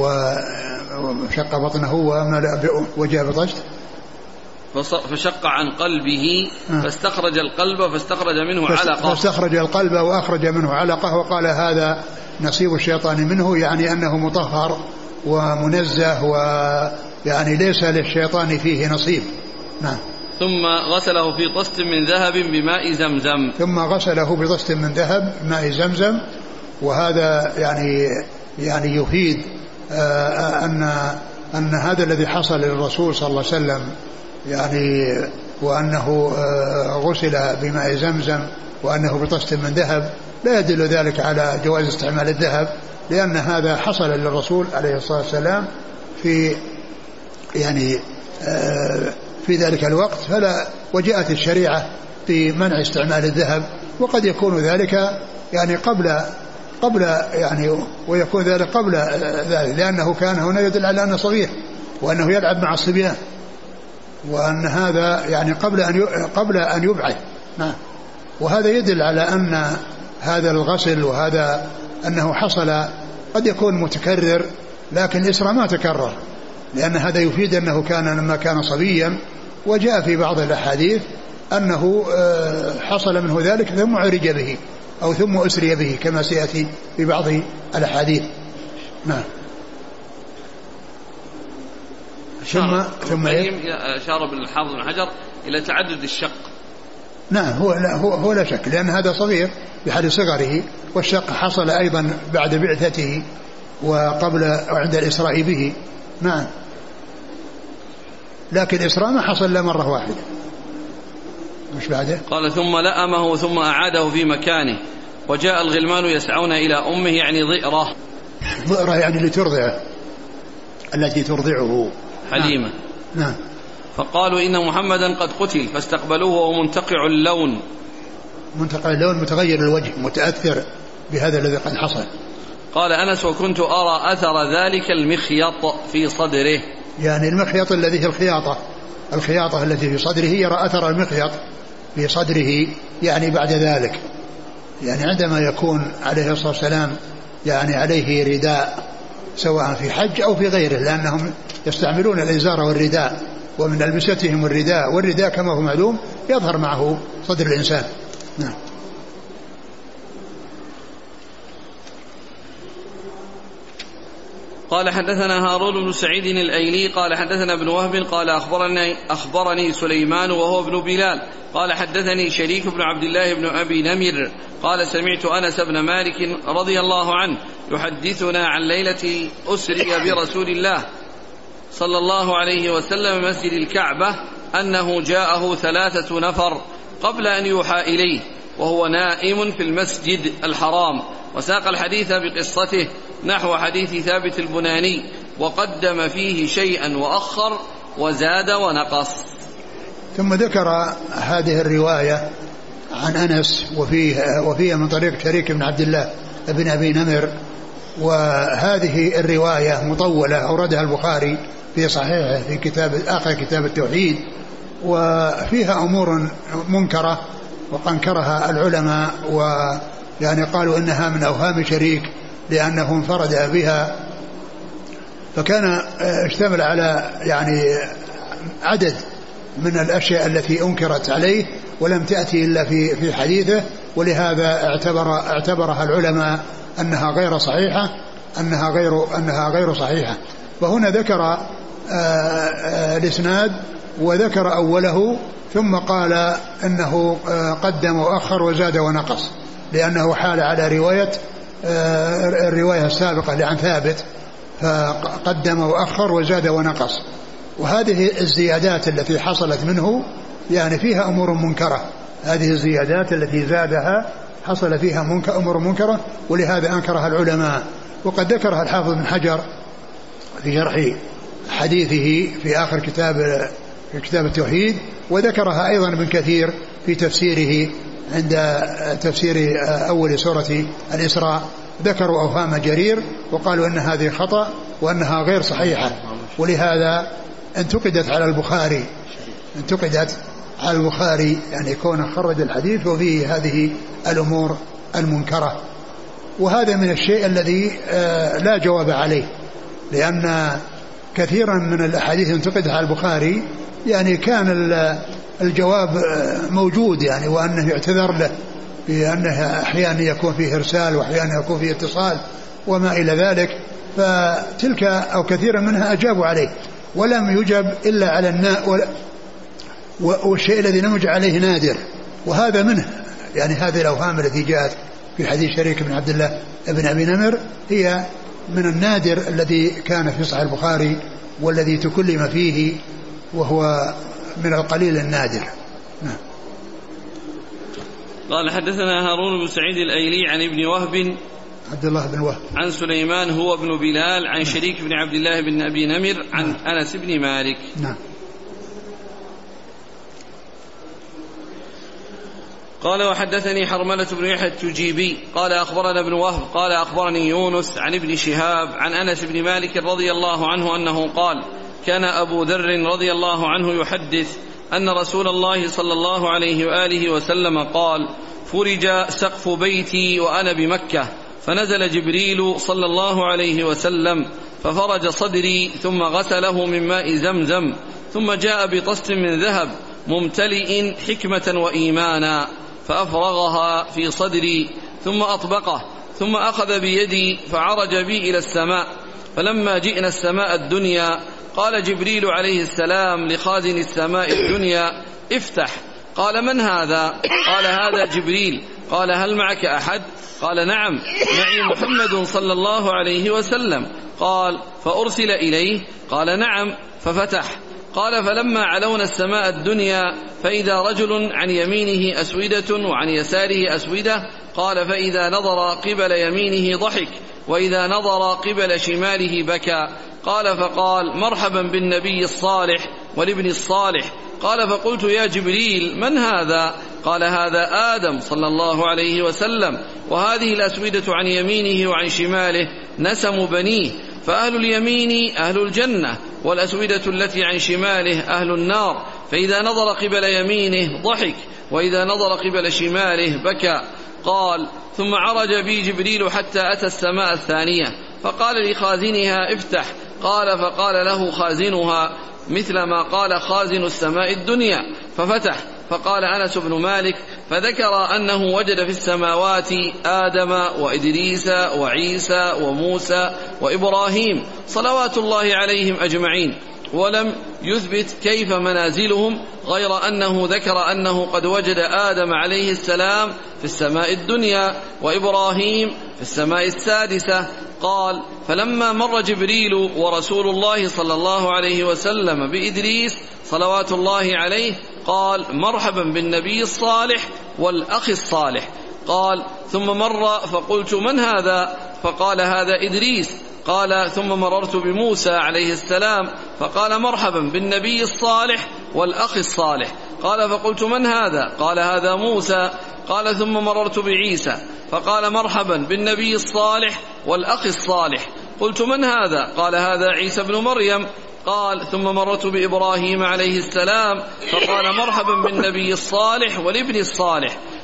وشق بطنه وجاء بطشت فشق عن قلبه فاستخرج القلب فاستخرج منه علقة فاستخرج القلب وأخرج منه علقة وقال هذا نصيب الشيطان منه، يعني أنه مطهر ومنزه ويعني ليس للشيطان فيه نصيب. نعم. ثم غسله في طست من ذهب بماء زمزم ثم غسله بطست من ذهب ماء زمزم. وهذا يعني يعني يفيد أن أن هذا الذي حصل للرسول صلى الله عليه وسلم يعني وأنه غسل بماء زمزم وأنه بطست من ذهب لا يدل ذلك على جواز استعمال الذهب، لأن هذا حصل للرسول عليه الصلاة والسلام في يعني في ذلك الوقت، فلا وجاءت الشريعة في منع استعمال الذهب، وقد يكون ذلك يعني قبل قبل يعني ويكون ذلك قبل ذلك، لأنه كان هنا يدل على أنه صغير وأنه يلعب مع الصبيان، وأن هذا يعني قبل أن قبل أن يبعث. نعم. وهذا يدل على أن هذا الغسل وهذا أنه حصل قد يكون متكرر، لكن الإسراء ما تكرر، لأن هذا يفيد أنه كان لما كان صبيا. وجاء في بعض الأحاديث أنه حصل منه ذلك ثم عرج به أو ثم أسري به كما سيأتي في بعض الأحاديث. نعم. ثم ثم أشار ابن الحافظ بن حجر إلى تعدد الشق. نعم. هو لا, هو, هو لا شك، لأن هذا صغير بحال صغره، والشق حصل أيضا بعد بعثته وقبل عند الإسراء به. نعم. لكن الإسراء ما حصل له مرة واحدة. مش بعده؟ قال ثم لأمه ثم أعاده في مكانه. وجاء الغلمان يسعون إلى أمه يعني ضئرة. ضئرة يعني لترضعه، التي ترضعه حليمة. نعم. فقالوا إن محمدا قد قتل فاستقبلوه وهو منتقع اللون. منتقع اللون متغير الوجه متأثر بهذا الذي قد حصل. قال أنس وكنت أرى أثر ذلك المخيط في صدره، يعني المخيط الذي هي الخياطة الخياطة التي في صدره، يرى أثر المخيط في صدره يعني بعد ذلك، يعني عندما يكون عليه الصلاة والسلام يعني عليه رداء سواء في حج أو في غيره، لأنهم يستعملون الإزار والرداء، ومن ألبستهم الرداء، والرداء كما هو معلوم يظهر معه صدر الإنسان. نعم. قال حدثنا هارون بن سعيد الأيلي قال حدثنا ابن وهب قال أخبرني, أخبرني سليمان وهو ابن بلال قال حدثني شريك بن عبد الله بن أبي نمر قال سمعت أنس بن مالك رضي الله عنه يحدثنا عن ليلة أسري برسول الله صلى الله عليه وسلم مسجد الكعبة أنه جاءه ثلاثة نفر قبل أن يوحى إليه وهو نائم في المسجد الحرام، وساق الحديث بقصته نحو حديث ثابت البناني، وقدم فيه شيئا وأخر وزاد ونقص. ثم ذكر هذه الرواية عن أنس وفيها, وفيها من طريق شريك بن عبد الله بن أبي نمر، وهذه الرواية مطولة أوردها البخاري في صحيحه في كتاب آخر كتاب التوحيد، وفيها أمور منكرة وقنكرها العلماء يعني قالوا إنها من أوهام شريك لأنه انفرد بها، فكان اشتمل على يعني عدد من الأشياء التي أنكرت عليه ولم تأتي إلا في في حديثه، ولهذا اعتبر اعتبرها العلماء أنها غير صحيحة أنها غير أنها غير صحيحة. وهنا ذكر الإسناد وذكر أوله ثم قال إنه قدم وأخر وزاد ونقص، لأنه حال على رواية الرواية السابقة لعن ثابت، فقدم وأخر وزاد ونقص. وهذه الزيادات التي حصلت منه يعني فيها أمور منكرة، هذه الزيادات التي زادها حصل فيها منكر أمور منكرة، ولهذا أنكرها العلماء. وقد ذكرها الحافظ بن حجر في شرح حديثه في آخر كتاب في كتاب التوحيد، وذكرها أيضا ابن كثير في تفسيره عند تفسير أول سورة الإسراء، ذكروا أوهام جرير وقالوا أن هذه خطأ وأنها غير صحيحة، ولهذا انتقدت على البخاري انتقدت على البخاري يعني كونه خرج الحديث وفيه هذه الأمور المنكرة. وهذا من الشيء الذي لا جواب عليه، لأن كثيرا من الأحاديث انتقدت على البخاري يعني كان الجواب موجود يعني، وأنه يعتذر له بأنه أحيانا يكون فيه إرسال وأحيانا يكون فيه اتصال وما إلى ذلك، فتلك أو كثيرا منها أجابوا عليه ولم يجب إلا على الناء، والشيء الذي نمج عليه نادر، وهذا منه يعني هذه الأوهام التي جاءت في حديث شريك بن عبد الله بن أبي نمر هي من النادر الذي كان في صحيح البخاري والذي تكلم فيه، وهو من القليل النادر. نعم. قال حدثنا هارون بن سعيد الأيلي عن ابن وهب عبد الله بن وهب عن سليمان هو ابن بلال عن شريك بن عبد الله بن أبي نمر عن نعم. أنس بن مالك. نعم. قال وحدثني حرملة بن يحيى التجيبي قال أخبرنا ابن وهب قال أخبرني يونس عن ابن شهاب عن أنس بن مالك رضي الله عنه أنه قال كان أبو ذر رضي الله عنه يحدث أن رسول الله صلى الله عليه وآله وسلم قال فرج سقف بيتي وأنا بمكة فنزل جبريل صلى الله عليه وسلم ففرج صدري ثم غسله من ماء زمزم ثم جاء بطست من ذهب ممتلئ حكمة وإيمانا فأفرغها في صدري ثم أطبقه ثم أخذ بيدي فعرج بي إلى السماء، فلما جئنا السماء الدنيا قال جبريل عليه السلام لخازن السماء الدنيا افتح. قال من هذا؟ قال هذا جبريل. قال هل معك أحد؟ قال نعم معي محمد صلى الله عليه وسلم. قال فأرسل إليه؟ قال نعم ففتح. قال فلما علونا السماء الدنيا فإذا رجل عن يمينه أسودة وعن يساره أسودة، قال فإذا نظر قبل يمينه ضحك وإذا نظر قبل شماله بكى. قال فقال مرحبا بالنبي الصالح والابن الصالح. قال فقلت يا جبريل من هذا؟ قال هذا آدم صلى الله عليه وسلم، وهذه الأسودة عن يمينه وعن شماله نسم بنيه، فأهل اليمين أهل الجنة والأسودة التي عن شماله أهل النار، فإذا نظر قبل يمينه ضحك وإذا نظر قبل شماله بكى. قال ثم عرج بي جبريل حتى أتى السماء الثانية فقال لخازنها افتح. قال فقال له خازنها مثل ما قال خازن السماء الدنيا ففتح. فقال أنس بن مالك فذكر أنه وجد في السماوات آدم وإدريس وعيسى وموسى وإبراهيم صلوات الله عليهم أجمعين، ولم يثبت كيف منازلهم غير أنه ذكر أنه قد وجد آدم عليه السلام في السماء الدنيا وإبراهيم في السماء السادسة. قال فلما مر جبريل ورسول الله صلى الله عليه وسلم بإدريس صلوات الله عليه قال مرحبا بالنبي الصالح والأخ الصالح. قال ثم مر فقلت من هذا؟ فقال هذا إدريس. قال ثم مررت بموسى عليه السلام فقال مرحبا بالنبي الصالح والأخ الصالح. قال فقلت من هذا؟ قال هذا موسى. قال ثم مررت بعيسى فقال مرحبا بالنبي الصالح والأخ الصالح. قلت من هذا؟ قال هذا عيسى بن مريم. قال ثم مررت بإبراهيم عليه السلام فقال مرحبا بالنبي الصالح والابن الصالح.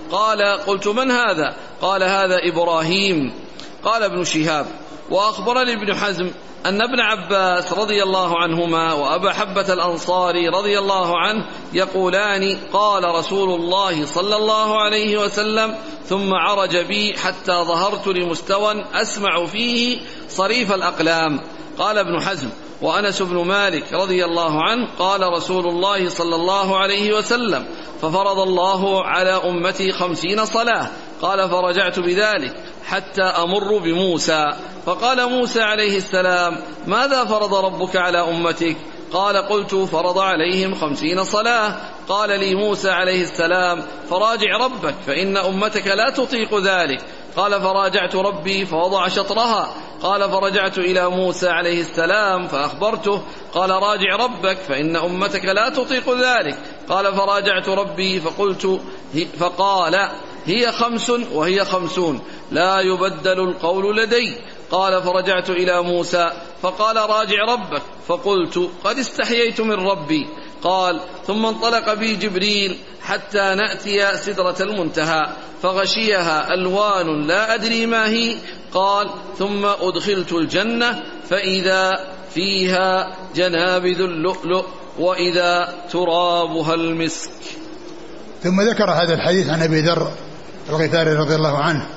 قال قلت من هذا؟ قال هذا إبراهيم. قال ابن شهاب وأخبرني ابن حزم أن ابن عباس رضي الله عنهما وأبا حبة الأنصاري رضي الله عنه يقولان قال رسول الله صلى الله عليه وسلم ثم عرج بي حتى ظهرت لمستوى أسمع فيه صريف الأقلام. قال ابن حزم وأنس بن مالك رضي الله عنه قال رسول الله صلى الله عليه وسلم ففرض الله على أمتي خمسين صلاة. قال فرجعت بذلك حتى أمر بموسى فقال موسى عليه السلام ماذا فرض ربك على أمتك؟ قال قلت فرض عليهم خمسين صلاة. قال لي موسى عليه السلام فراجع ربك فإن أمتك لا تطيق ذلك. قال فراجعت ربي فوضع شطرها. قال فرجعت إلى موسى عليه السلام فأخبرته. قال راجع ربك فإن أمتك لا تطيق ذلك. قال فراجعت ربي فقلت فقال هي خمس وهي خمسون لا يبدل القول لدي. قال فرجعت إلى موسى فقال راجع ربك فقلت قد استحييت من ربي. قال ثم انطلق بي جبريل حتى نأتي سدرة المنتهى فغشيها ألوان لا أدري ما هي. قال ثم أدخلت الجنة فإذا فيها جنابذ اللؤلؤ وإذا ترابها المسك. ثم ذكر هذا الحديث عن أبي ذر الغفاري رضي الله عنه،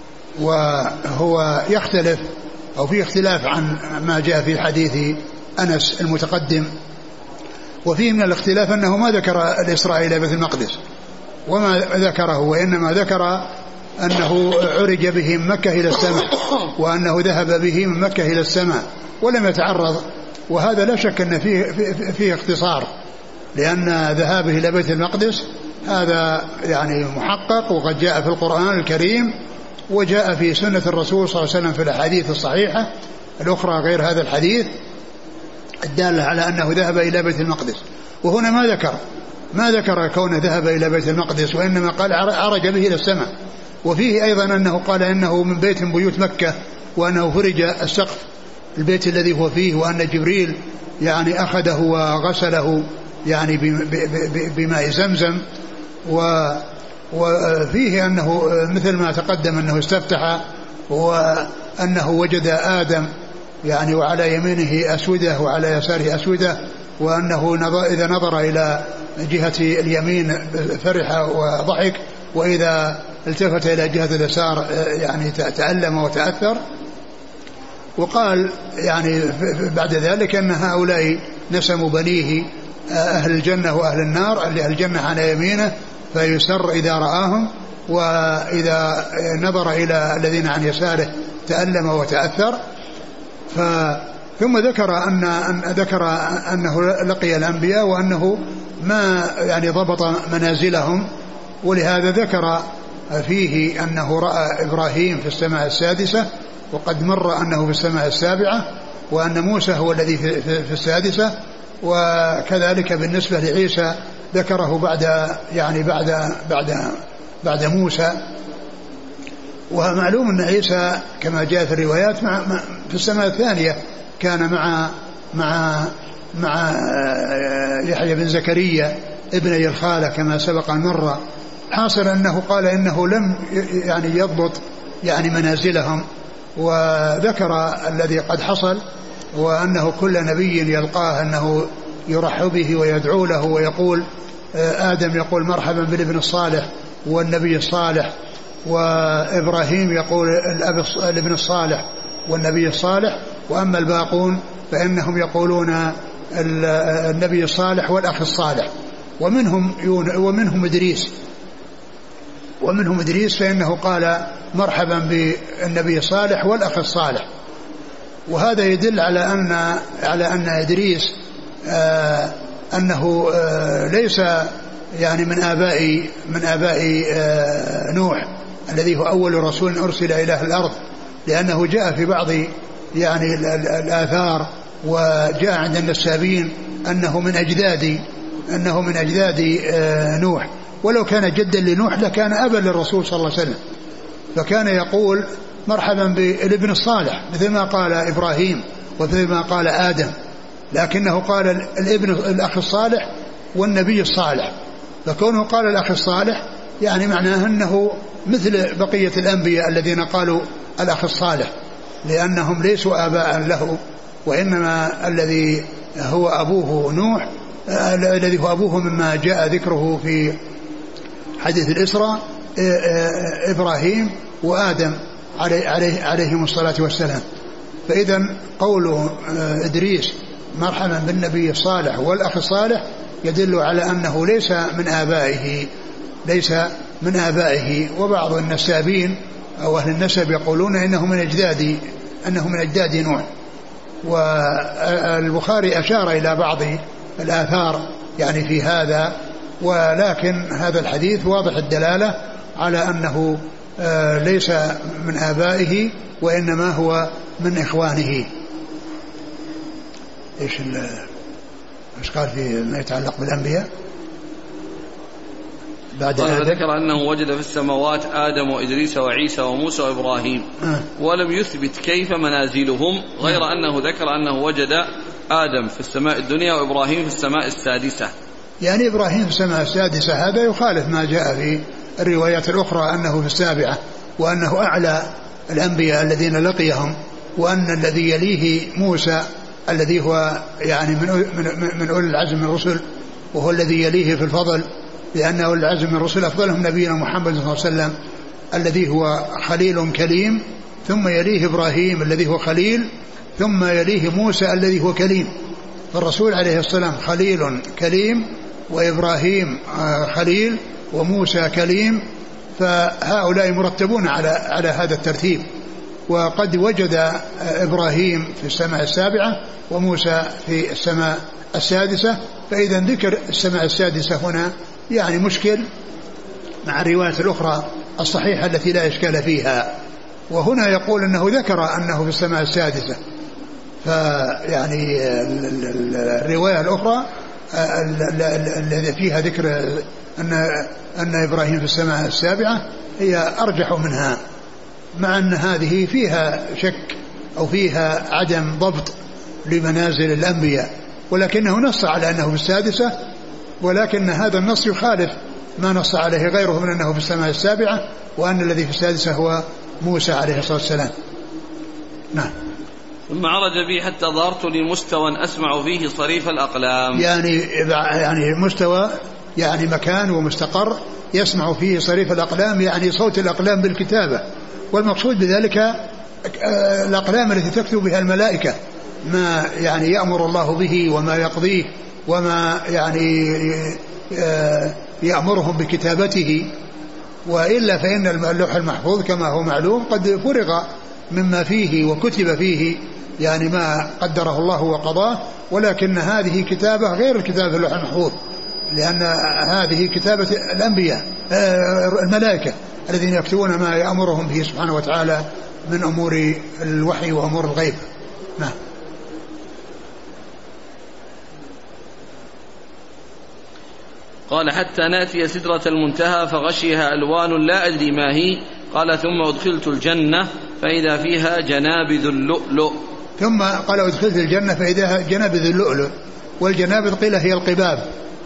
وهو يختلف أو في اختلاف عن ما جاء في حديث أنس المتقدم، وفيه من الاختلاف أنه ما ذكر الإسراء إلى بيت المقدس وما ذكره، وإنما ذكر أنه عرج به من مكة إلى السماء وأنه ذهب به من مكة إلى السماء ولم يتعرض. وهذا لا شك أن فيه, فيه اختصار، لأن ذهابه إلى بيت المقدس هذا يعني محقق وقد جاء في القرآن الكريم وجاء في سنة الرسول صلى الله عليه وسلم في الأحاديث الصحيحة الأخرى غير هذا الحديث الدالة على أنه ذهب إلى بيت المقدس. وهنا ما ذكر ما ذكر كونه ذهب إلى بيت المقدس، وإنما قال عرج به إلى السماء. وفيه أيضا أنه قال إنه من بيت من بيوت مكة وأنه فرج السقف البيت الذي هو فيه، وأن جبريل يعني أخذه وغسله يعني بماء زمزم. وفيه أنه مثل ما تقدم أنه استفتح وأنه وجد آدم يعني وعلى يمينه أسودة وعلى يساره أسودة، وأنه إذا نظر إلى جهة اليمين فرح وضحك، وإذا التفت إلى جهة اليسار يعني تألم وتأثر. وقال يعني بعد ذلك أن هؤلاء نسموا بنيه أهل الجنة وأهل النار، اللي أهل الجنة على يمينه فيسر إذا رآهم، وإذا نظر إلى الذين عن يساره تألم وتأثر. ثم ذكر أن, أن ذكر أنه لقي الأنبياء وأنه ما يعني ضبط منازلهم، ولهذا ذكر فيه أنه رأى إبراهيم في السماء السادسة، وقد مر أنه في السماء السابعة، وأن موسى هو الذي في, في, في السادسة. وكذلك بالنسبة لعيسى ذكره بعد يعني بعد بعد بعد موسى. ومعلوم أن عيسى كما جاء في الروايات مع في السماء الثانية كان مع مع مع يحيى بن زكريا ابني الخالة كما سبق أن مر. حاصل أنه قال إنه لم يعني يضبط يعني منازلهم، وذكر الذي قد حصل، وأنه كل نبي يلقاه أنه يرحب به ويدعو له ويقول آدم يقول مرحبا بالابن الصالح والنبي الصالح، وإبراهيم يقول الابن الصالح والنبي الصالح، وأما الباقون فإنهم يقولون النبي الصالح والأخ الصالح. ومنهم ومنهم إدريس ومنهم إدريس فإنه قال مرحبا بالنبي الصالح والأخ الصالح. وهذا يدل على أن على أن إدريس آه أنه آه ليس يعني من آباء من آباء آه نوح الذي هو أول رسول أرسل إلى أهل الأرض، لأنه جاء في بعض يعني الآثار وجاء عند النسابين أنه من أجداد أنه من أجداد آه نوح، ولو كان جدا لنوح لكان أبا للرسول صلى الله عليه وسلم، فكان يقول مرحبا بالابن الصالح مثل ما قال إبراهيم ومثل ما قال آدم، لكنه قال الابن الأخ الصالح والنبي الصالح. فكونه قال الأخ الصالح يعني معناه أنه مثل بقية الأنبياء الذين قالوا الأخ الصالح، لأنهم ليسوا آباء له، وإنما الذي هو أبوه نوح الذي هو أبوه مما جاء ذكره في حديث الإسراء إبراهيم وآدم عليه عليه عليهم الصلاة والسلام. فإذا قوله إدريس مرحبا بالنبي الصالح والأخ الصالح يدل على أنه ليس من آبائه ليس من آبائه. وبعض النسابين أو أهل النسب يقولون إنه من أجداد أنه من أجداد نوح. والبخاري أشار إلى بعض الآثار يعني في هذا، ولكن هذا الحديث واضح الدلالة على أنه ليس من آبائه وإنما هو من إخوانه. إيش إيش قال في ما يتعلق بالأنبياء بعد هذا؟ ذكر أنه وجد في السماوات آدم وإدريس وعيسى وموسى وإبراهيم آه. ولم يثبت كيف منازلهم، غير آه. أنه ذكر أنه وجد آدم في السماء الدنيا وإبراهيم في السماء السادسة. يعني إبراهيم في السماء السادسة هذا يخالف ما جاء في الروايات الأخرى أنه في السابعة، وأنه أعلى الأنبياء الذين لقيهم، وأن الذي يليه موسى الذي هو يعني من من من أولي العزم من الرسل، وهو الذي يليه في الفضل، لأنه أولي العزم من الرسل أفضلهم نبينا محمد صلى الله عليه وسلم الذي هو خليل كليم، ثم يليه إبراهيم الذي هو خليل، ثم يليه موسى الذي هو كليم. فالرسول عليه السلام خليل كليم، وإبراهيم خليل، وموسى كليم، فهؤلاء مرتبون على على هذا الترتيب. وقد وجد إبراهيم في السماء السابعة وموسى في السماء السادسة، فإذا ذكر السماء السادسة هنا يعني مشكل مع الروايات الأخرى الصحيحة التي لا إشكال فيها. وهنا يقول أنه ذكر أنه في السماء السادسة، فيعني الرواية الأخرى التي فيها ذكر أن أن إبراهيم في السماء السابعة هي أرجح منها، مع أن هذه فيها شك أو فيها عدم ضبط لمنازل الأنبياء، ولكنه نص على أنه في السادسة، ولكن هذا النص يخالف ما نص عليه غيره من أنه في السماء السابعة، وأن الذي في السادسة هو موسى عليه الصلاة والسلام. نعم. ثم عرج بي حتى ظهرت لمستوى أسمع فيه صريف الأقلام، يعني يعني مستوى يعني مكان ومستقر يسمع فيه صريف الأقلام، يعني صوت الأقلام بالكتابة. والمقصود بذلك الأقلام التي تكتب بها الملائكة ما يعني يأمر الله به وما يقضيه وما يعني يأمرهم بكتابته. وإلا فإن اللوح المحفوظ كما هو معلوم قد فرغ مما فيه وكتب فيه يعني ما قدره الله وقضاه، ولكن هذه كتابة غير الكتابة اللوح المحفوظ، لأن هذه كتابة الأنبياء الملائكة الذين يكتبون ما يأمرهم به سبحانه وتعالى من أمور الوحي وأمور الغيب. نعم. قال حتى نأتي سدرة المنتهى فغشيها ألوان لا أدري ما هي، قال ثم أدخلت الجنة فإذا فيها جنابذ اللؤلؤ. ثم قال أدخلت الجنة فإذا جنابذ اللؤلؤ، والجنابذ قيل هي القباب،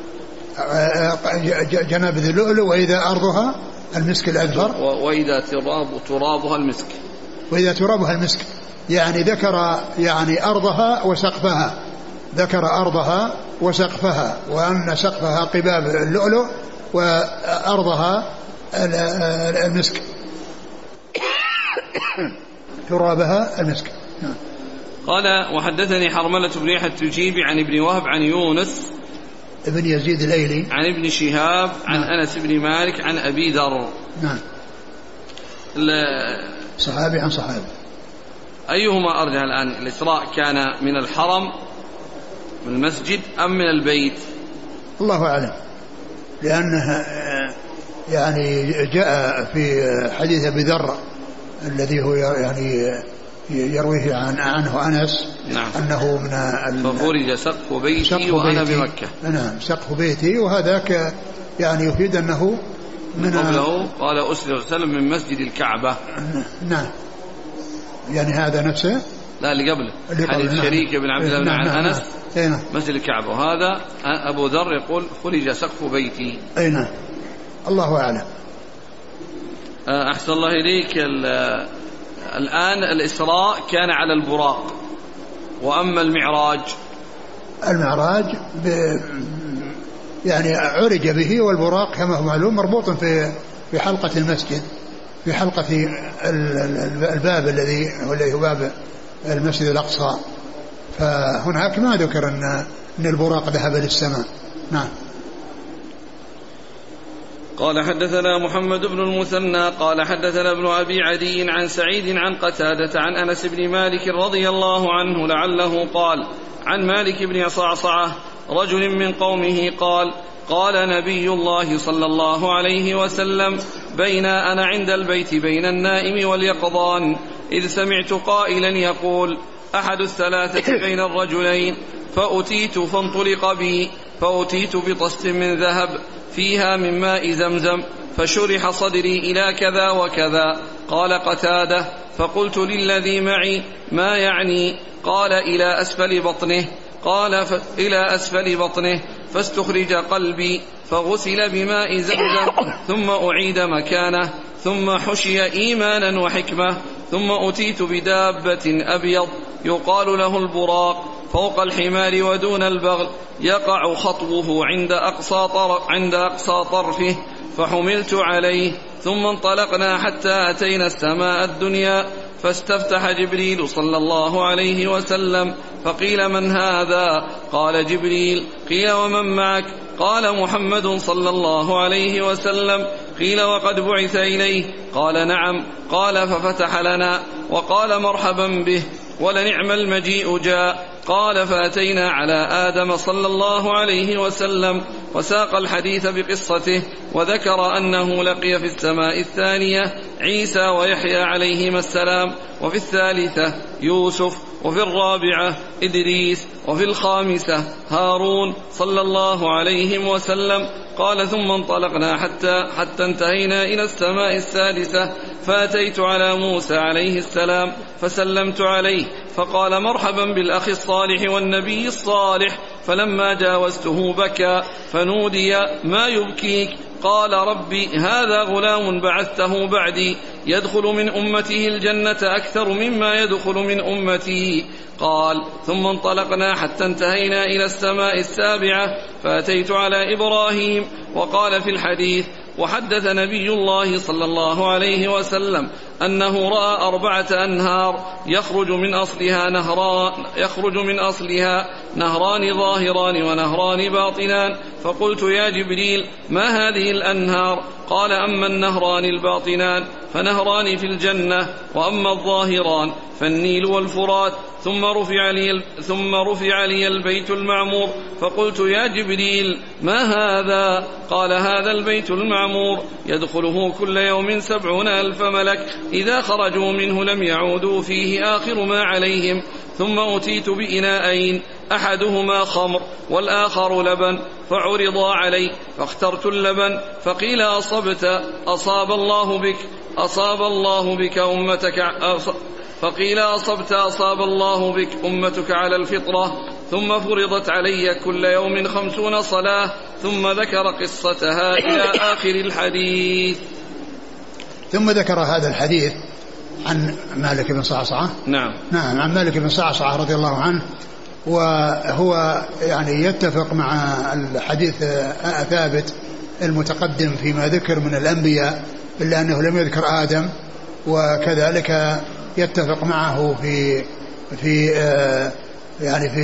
جنابذ اللؤلؤ، وإذا أرضها المسك الأزهر، وإذا تراب ترابها المسك، وإذا ترابها المسك. يعني ذكر يعني أرضها وسقفها، ذكر أرضها وسقفها، وأن سقفها قباب اللؤلؤ وأرضها المسك ترابها المسك. قال وحدثني حرملة بن يحيى التجيبي عن ابن وهب عن يونس ابن يزيد الايلي عن ابن شهاب عن نعم. أنس بن مالك عن أبي ذر. نعم. صحابي عن صحابي. أيهما أرجح الآن، الإسراء كان من الحرم من المسجد أم من البيت؟ الله أعلم، لأنه يعني جاء في حديث أبي ذر الذي هو يعني يرويه عن عنه أنس نعم. أنه من ففرج سقف بيتي وأنا بمكة. نعم سقف بيتي، وهذاك يعني يفيد أنه من قبله قال أسري وسلم من مسجد الكعبة. نعم يعني هذا نفسه لا اللي قبله حديث نعم. شريك بن عبد الله بن نعم. عن أنس نعم. مسجد الكعبة، وهذا أبو ذر يقول فرج سقف بيتي. أي نعم. الله أعلم. أحسن الله إليك. الآن الإسراء كان على البراق، وأما المعراج المعراج يعني عرج به، والبراق كما هو معلوم مربوط في في حلقة المسجد، في حلقة الباب الذي هو باب المسجد الأقصى، فهناك ما ذكر أن أن البراق ذهب للسماء. نعم. قال حدثنا محمد بن المثنى قال حدثنا ابن أبي عدي عن سعيد عن قتادة عن أنس بن مالك رضي الله عنه لعله قال عن مالك بن صعصعة رجل من قومه قال قال نبي الله صلى الله عليه وسلم بين أنا عند البيت بين النائم واليقظان إذ سمعت قائلا يقول أحد الثلاثة بين الرجلين، فأتيت فانطلق بي فأتيت بطست من ذهب فيها من ماء زمزم فشرح صدري إلى كذا وكذا. قال قتادة فقلت للذي معي ما يعني؟ قال إلى أسفل بطنه. قال إلى أسفل بطنه فاستخرج قلبي فغسل بماء زمزم ثم أعيد مكانه ثم حشي إيمانا وحكمة. ثم أتيت بدابة أبيض يقال له البراق فوق الحمار ودون البغل يقع خطوه عند أقصى طرف عند أقصى طرفه فحملت عليه ثم انطلقنا حتى أتينا السماء الدنيا فاستفتح جبريل صلى الله عليه وسلم فقيل من هذا؟ قال جبريل. قيل ومن معك؟ قال محمد صلى الله عليه وسلم. قيل وقد بعث إليه؟ قال نعم. قال ففتح لنا وقال مرحبا به ولنعم المجيء جاء. قال فأتينا على آدم صلى الله عليه وسلم وساق الحديث بقصته وذكر أنه لقي في السماء الثانية عيسى ويحيى عليهما السلام، وفي الثالثة يوسف، وفي الرابعة إدريس، وفي الخامسة هارون صلى الله عليه وسلم. قال ثم انطلقنا حتى, حتى انتهينا إلى السماء السادسة فأتيت على موسى عليه السلام فسلمت عليه فقال مرحبا بالأخ الصالح والنبي الصالح. فلما جاوزته بكى فنودي ما يبكيك؟ قال ربي هذا غلام بعثته بعدي يدخل من أمته الجنة أكثر مما يدخل من أمتي. قال ثم انطلقنا حتى انتهينا إلى السماء السابعة فأتيت على إبراهيم. وقال في الحديث وحدث نبي الله صلى الله عليه وسلم أنه رأى أربعة أنهار يخرج من أصلها نهران, يخرج من أصلها نهران ظاهران ونهران باطنان. فقلت يا جبريل ما هذه الأنهار؟ قال أما النهران الباطنان فنهران في الجنة، وأما الظاهران فالنيل والفرات. ثم رفع لي, ثم رفع لي البيت المعمور. فقلت يا جبريل ما هذا؟ قال هذا البيت المعمور يدخله كل يوم سبعون ألف ملك إذا خرجوا منه لم يعودوا فيه آخر ما عليهم. ثم أتيت بإناءين أحدهما خمر والآخر لبن فعرضا علي فاخترت اللبن فقيل أصبت أصاب الله بك أصاب الله بك أمتك فقيل أصبت أصاب الله بك أمتك على الفطرة. ثم فرضت علي كل يوم خمسون صلاة. ثم ذكر قصتها إلى آخر الحديث. ثم ذكر هذا الحديث عن مالك بن صعصعة. نعم نعم عن مالك بن صعصعة رضي الله عنه، وهو يعني يتفق مع الحديث ثابت المتقدم فيما ذكر من الأنبياء إلا أنه لم يذكر آدم، وكذلك يتفق معه في في يعني في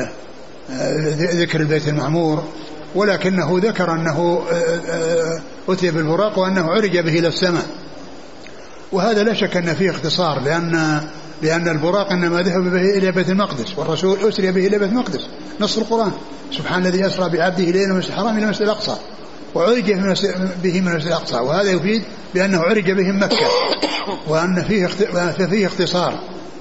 ذكر البيت المعمور، ولكنه ذكر أنه أتي بالبراق وأنه عرج به إلى السماء، وهذا لا شك أن فيه اختصار، لأن لأن البراق إنما ذهب به إلى بيت المقدس، والرسول أسري به إلى بيت المقدس، نص القرآن سبحان الذي أسرى بعبده إلى المسجد الحرام إلى المسجد الأقصى وعرج به من المسجد الأقصى، وهذا يفيد بأنه عرج به مكة، وأن فيه فيه اختصار.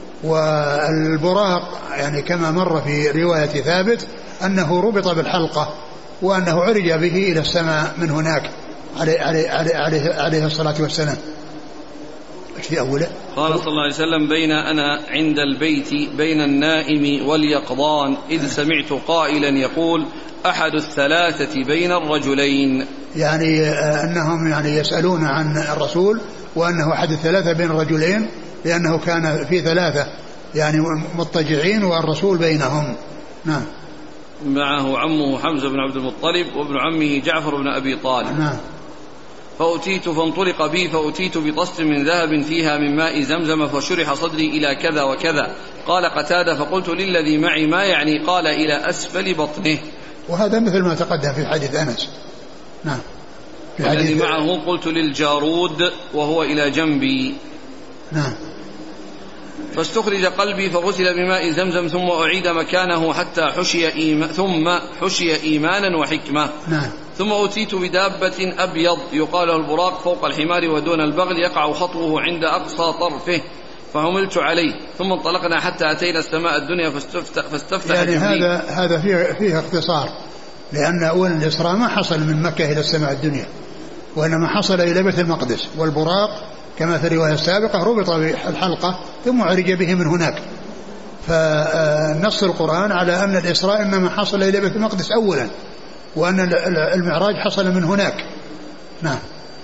والبراق يعني كما مر في رواية ثابت أنه ربط بالحلقة وأنه عرج به إلى السماء من هناك عليه, عليه, عليه, عليه الصلاة والسلام. في أوله قال صلى الله عليه وسلم: بين أنا عند البيت بين النائم واليقظان إذ سمعت قائلا يقول: أحد الثلاثة بين الرجلين. يعني أنهم يعني يسألون عن الرسول وأنه أحد الثلاثة بين الرجلين، لأنه كان في ثلاثة يعني مضطجعين والرسول بينهم. نعم. معه عمه حمزة بن عبد المطلب وابن عمه جعفر بن أبي طالب. نعم. فأتيت فانطلق بي فأتيت بطست من ذهب فيها من ماء زمزم فشرح صدري إلى كذا وكذا. قال قتادة: فقلت للذي معي: ما يعني؟ قال: إلى أسفل بطنه. وهذا مثل ما تقدم في حديث أنس. نعم. في حديث الذي معه قلت للجارود وهو إلى جنبي. نعم. فاستخرج قلبي فغسل بماء زمزم ثم أعيد مكانه حتى حشي إيما ثم حشي إيمانا وحكمة. نعم. ثم أتيت بدابة أبيض يقال له البراق فوق الحمار ودون البغل يقع خطوه عند أقصى طرفه فهملت عليه ثم انطلقنا حتى أتينا السماء الدنيا فاستفتح, فاستفتح يعني جبريل. هذا هذا فيه, فيه اختصار، لأن أول الإسراء ما حصل من مكة إلى السماء الدنيا، وإنما حصل إلى بيت المقدس، والبراق كما في الرواية السابقة ربط بالحلقة ثم عرج به من هناك. فنص القرآن على أن الإسراء إنما حصل إلى بيت المقدس أولا، وأن المعراج حصل من هناك. نعم.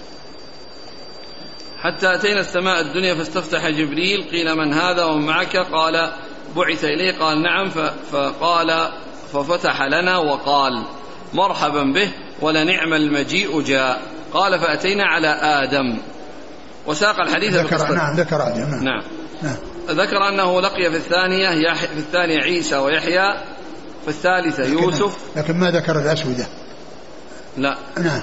حتى أتينا السماء الدنيا فاستفتح جبريل. قيل: من هذا ومن معك؟ قال: بعث إليه. قال: نعم. فقال ففتح لنا وقال: مرحبا به ولنعم المجيء جاء. قال: فأتينا على آدم. وساق الحديث ذكر نعم ذكر آدم. نعم. نعم. نعم. ذكر أنه لقي في الثانية في الثانية عيسى ويحيى، في الثالثة يوسف. لكن ما ذكر الأسودة. لا. نعم.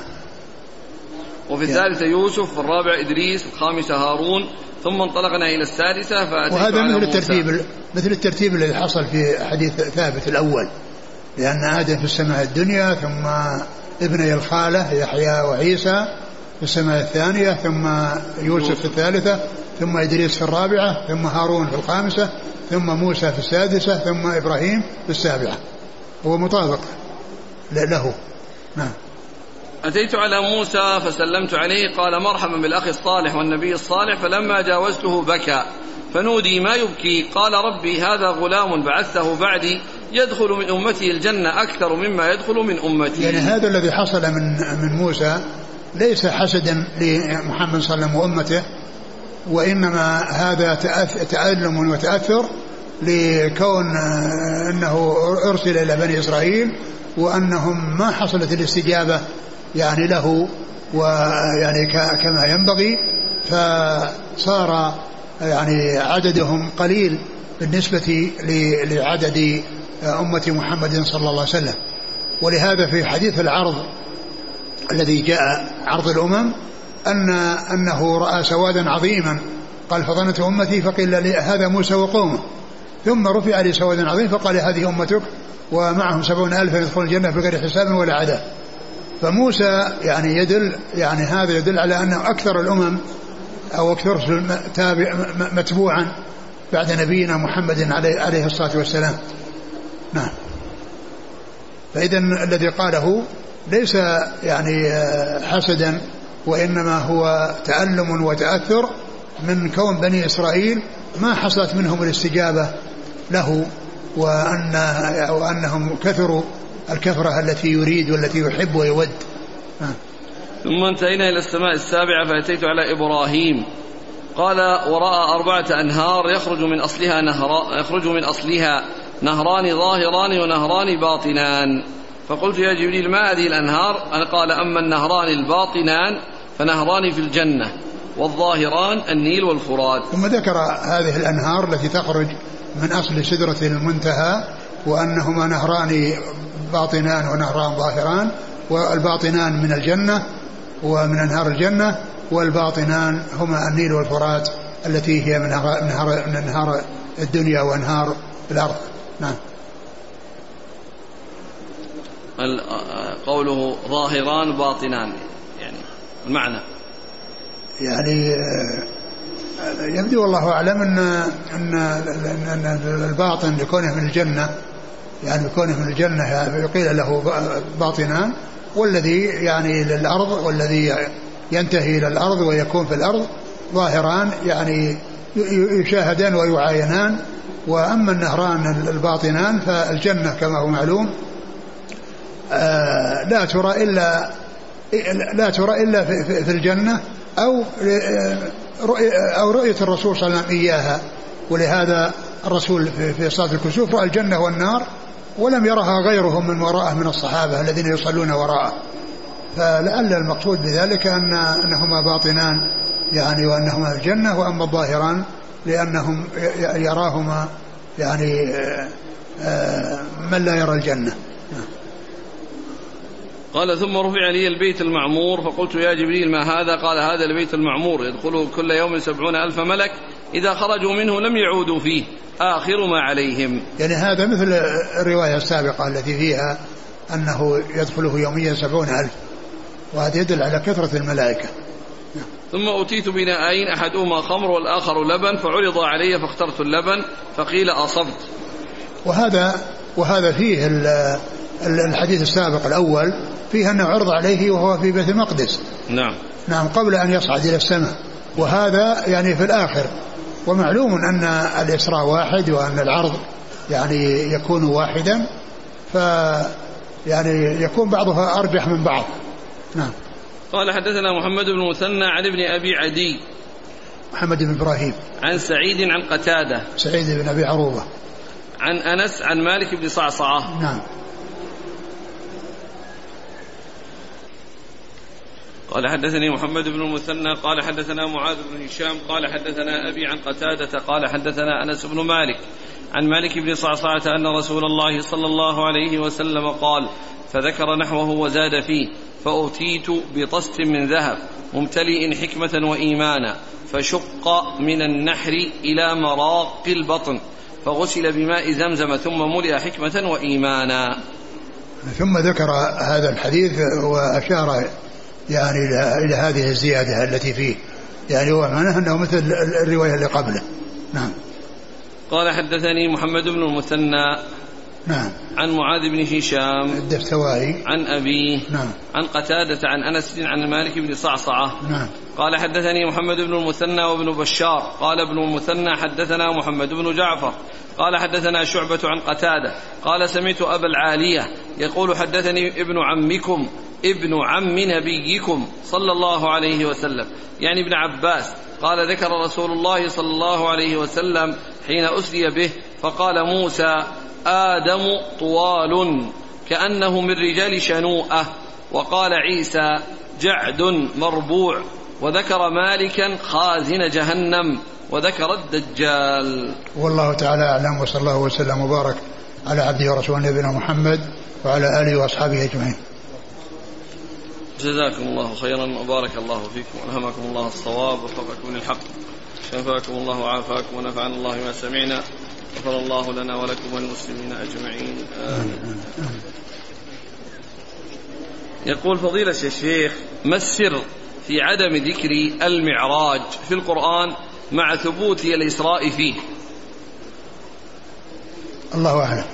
وفي الثالثة يوسف، في الرابع إدريس، في الخامسة هارون، ثم انطلقنا إلى السادسة فأتيت. وهذا مثل الترتيب مثل الترتيب الذي حصل في حديث ثابت الأول، لأن آدم في السماء الدنيا، ثم ابني الخالة يحيى وعيسى في السماء الثانية، ثم يوسف في الثالثة، ثم إدريس في الرابعة، ثم هارون في الخامسة، ثم موسى في السادسة، ثم إبراهيم في السابعة. هو مطابق له. نعم. أتيت على موسى فسلمت عليه. قال: مرحبا بالأخ الصالح والنبي الصالح. فلما جاوزته بكى فنودي: ما يبكي؟ قال: ربي هذا غلام بعثته بعدي يدخل من أمتي الجنة أكثر مما يدخل من أمتي. يعني هذا الذي حصل من من موسى ليس حسدا لمحمد صلى الله عليه وسلم وأمته، وإنما هذا تألم وتأثر لكون أنه أرسل إلى بني إسرائيل وأنهم ما حصلت الاستجابة يعني له ويعني كما ينبغي، فصار يعني عددهم قليل بالنسبة لعدد أمة محمد صلى الله عليه وسلم. ولهذا في حديث العرض الذي جاء عرض الأمم أن أنه رأى سوادا عظيما، قال: فظنت أمتي، فقيل لي هذا موسى وقومه، ثم رفع لي سواد عظيم فقال: هذه أمتك ومعهم سبعون ألفا يدخلون الجنة بغير حساب ولا عذاب. فموسى يعني يدل يعني هذا يدل على أنه أكثر الأمم أو أكثر متبوعا بعد نبينا محمد عليه الصلاة والسلام. نعم. فإذا الذي قاله ليس يعني حسدا، وإنما هو تألم وتأثر من كون بني إسرائيل ما حصلت منهم الاستجابة له، وأن وأنهم كثروا الكثرة التي يريد والتي يحب ويود. آه. ثم انتهينا إلى السماء السابعة فأتيت على إبراهيم. قال: ورأى أربعة أنهار يخرج من أصلها نهران يخرج من أصلها نهران ظاهران ونهران باطنان. فقلت: يا جبريل ما هذه الأنهار؟ قال: أما النهران الباطنان فنهران في الجنة، والظاهران النيل والفرات. ثم ذكر هذه الأنهار التي تخرج من أصل سدرة المنتهى، وأنهما نهران باطنان ونهران ظاهران، والباطنان من الجنة ومن أنهار الجنة، والباطنان هما النيل والفرات التي هي من أنهار, من أنهار الدنيا وأنهار الأرض. نعم. قوله ظاهران باطنان يعني المعنى يعني يبدو والله أعلم أن, أن, أن الباطن لكونه من الجنة يعني لكونه من الجنة يقيل له باطنان، والذي يعني للأرض والذي ينتهي إلى الأرض ويكون في الأرض ظاهران يعني يشاهدان ويعاينان. وأما النهران الباطنان فالجنة كما هو معلوم لا ترى إلا لا ترى إلا في الجنة أو أو رؤية الرسول صلى الله عليه وسلم إياها. ولهذا الرسول في صلاة الكسوف رأى الجنة والنار ولم يرها غيرهم من وراءه من الصحابة الذين يصلون وراءه. فلعل المقصود بذلك أن أنهما باطنان يعني وأنهما في الجنة، وأما الظاهران لأنهم يراهما يعني من لا يرى الجنة. قال ثم رفع لي البيت المعمور فقلت يا جبريل ما هذا؟ قال هذا البيت المعمور يدخله كل يوم سبعون ألف ملك إذا خرجوا منه لم يعودوا فيه آخر ما عليهم. يعني هذا مثل الرواية السابقة التي فيها أنه يدخله يوميا سبعون ألف، وهذا يدل على كثرة الملائكة. ثم أتيت بناءين أحدهما خمر والآخر لبن فعرض علي فاخترت اللبن فقيل أصبت. وهذا وهذا فيه الحديث السابق الأول فيه أنه عرض عليه وهو في بيت المقدس. نعم نعم قبل أن يصعد إلى السماء، وهذا يعني في الآخر. ومعلوم أن الإسراء واحد وأن العرض يعني يكون واحدا، ف يعني يكون بعضها أرجح من بعض. نعم. قال حدثنا محمد بن المثنى عن ابن أبي عدي محمد بن إبراهيم عن سعيد عن قتادة سعيد بن أبي عروبة عن أنس عن مالك بن صعصعة. نعم. قال حدثني محمد بن المثنى قال حدثنا معاذ بن هشام قال حدثنا أبي عن قتادة قال حدثنا أنس بن مالك عن مالك بن صعصعة أن رسول الله صلى الله عليه وسلم قال فذكر نحوه وزاد فيه فأتيت بطست من ذهب ممتلئ حكمة وإيمانا فشق من النحر إلى مراق البطن فغسل بماء زمزم ثم ملئ حكمة وإيمانا. ثم ذكر هذا الحديث وأشار يعني إلى هذه الزيادة التي فيه، يعني هو معناه أنه مثل الرواية اللي قبله. نعم. قال حدثني محمد بن المثنى نعم عن معاذ بن هشام الدستوائي عن أبيه نعم عن قتادة عن أنس عن مالك بن صعصعة. نعم. قال حدثني محمد بن المثنى وابن بشار قال ابن المثنى حدثنا محمد بن جعفر قال حدثنا شعبة عن قتادة قال سمعت أبا العالية يقول حدثني ابن عمكم ابن عم نبيكم صلى الله عليه وسلم يعني ابن عباس قال ذكر رسول الله صلى الله عليه وسلم حين أسري به فقال موسى آدم طوال كأنه من رجال شنوءة، وقال عيسى جعد مربوع، وذكر مالكا خازن جهنم، وذكر الدجال. والله تعالى أعلم، وصلى الله وسلم وبارك على عبده ورسوله نبينا محمد وعلى آله وأصحابه أجمعين. جزاكم الله خيرا وبارك الله فيكم وألهمكم الله الصواب ووفقكم للحق، شفاكم الله وعافاكم ونفعنا الله ما سمعنا، غفر الله لنا ولكم والمسلمين أجمعين آمين. يقول فضيلة الشيخ ما السر في عدم ذكر المعراج في القرآن مع ثبوت الإسراء فيه؟ الله أعلم.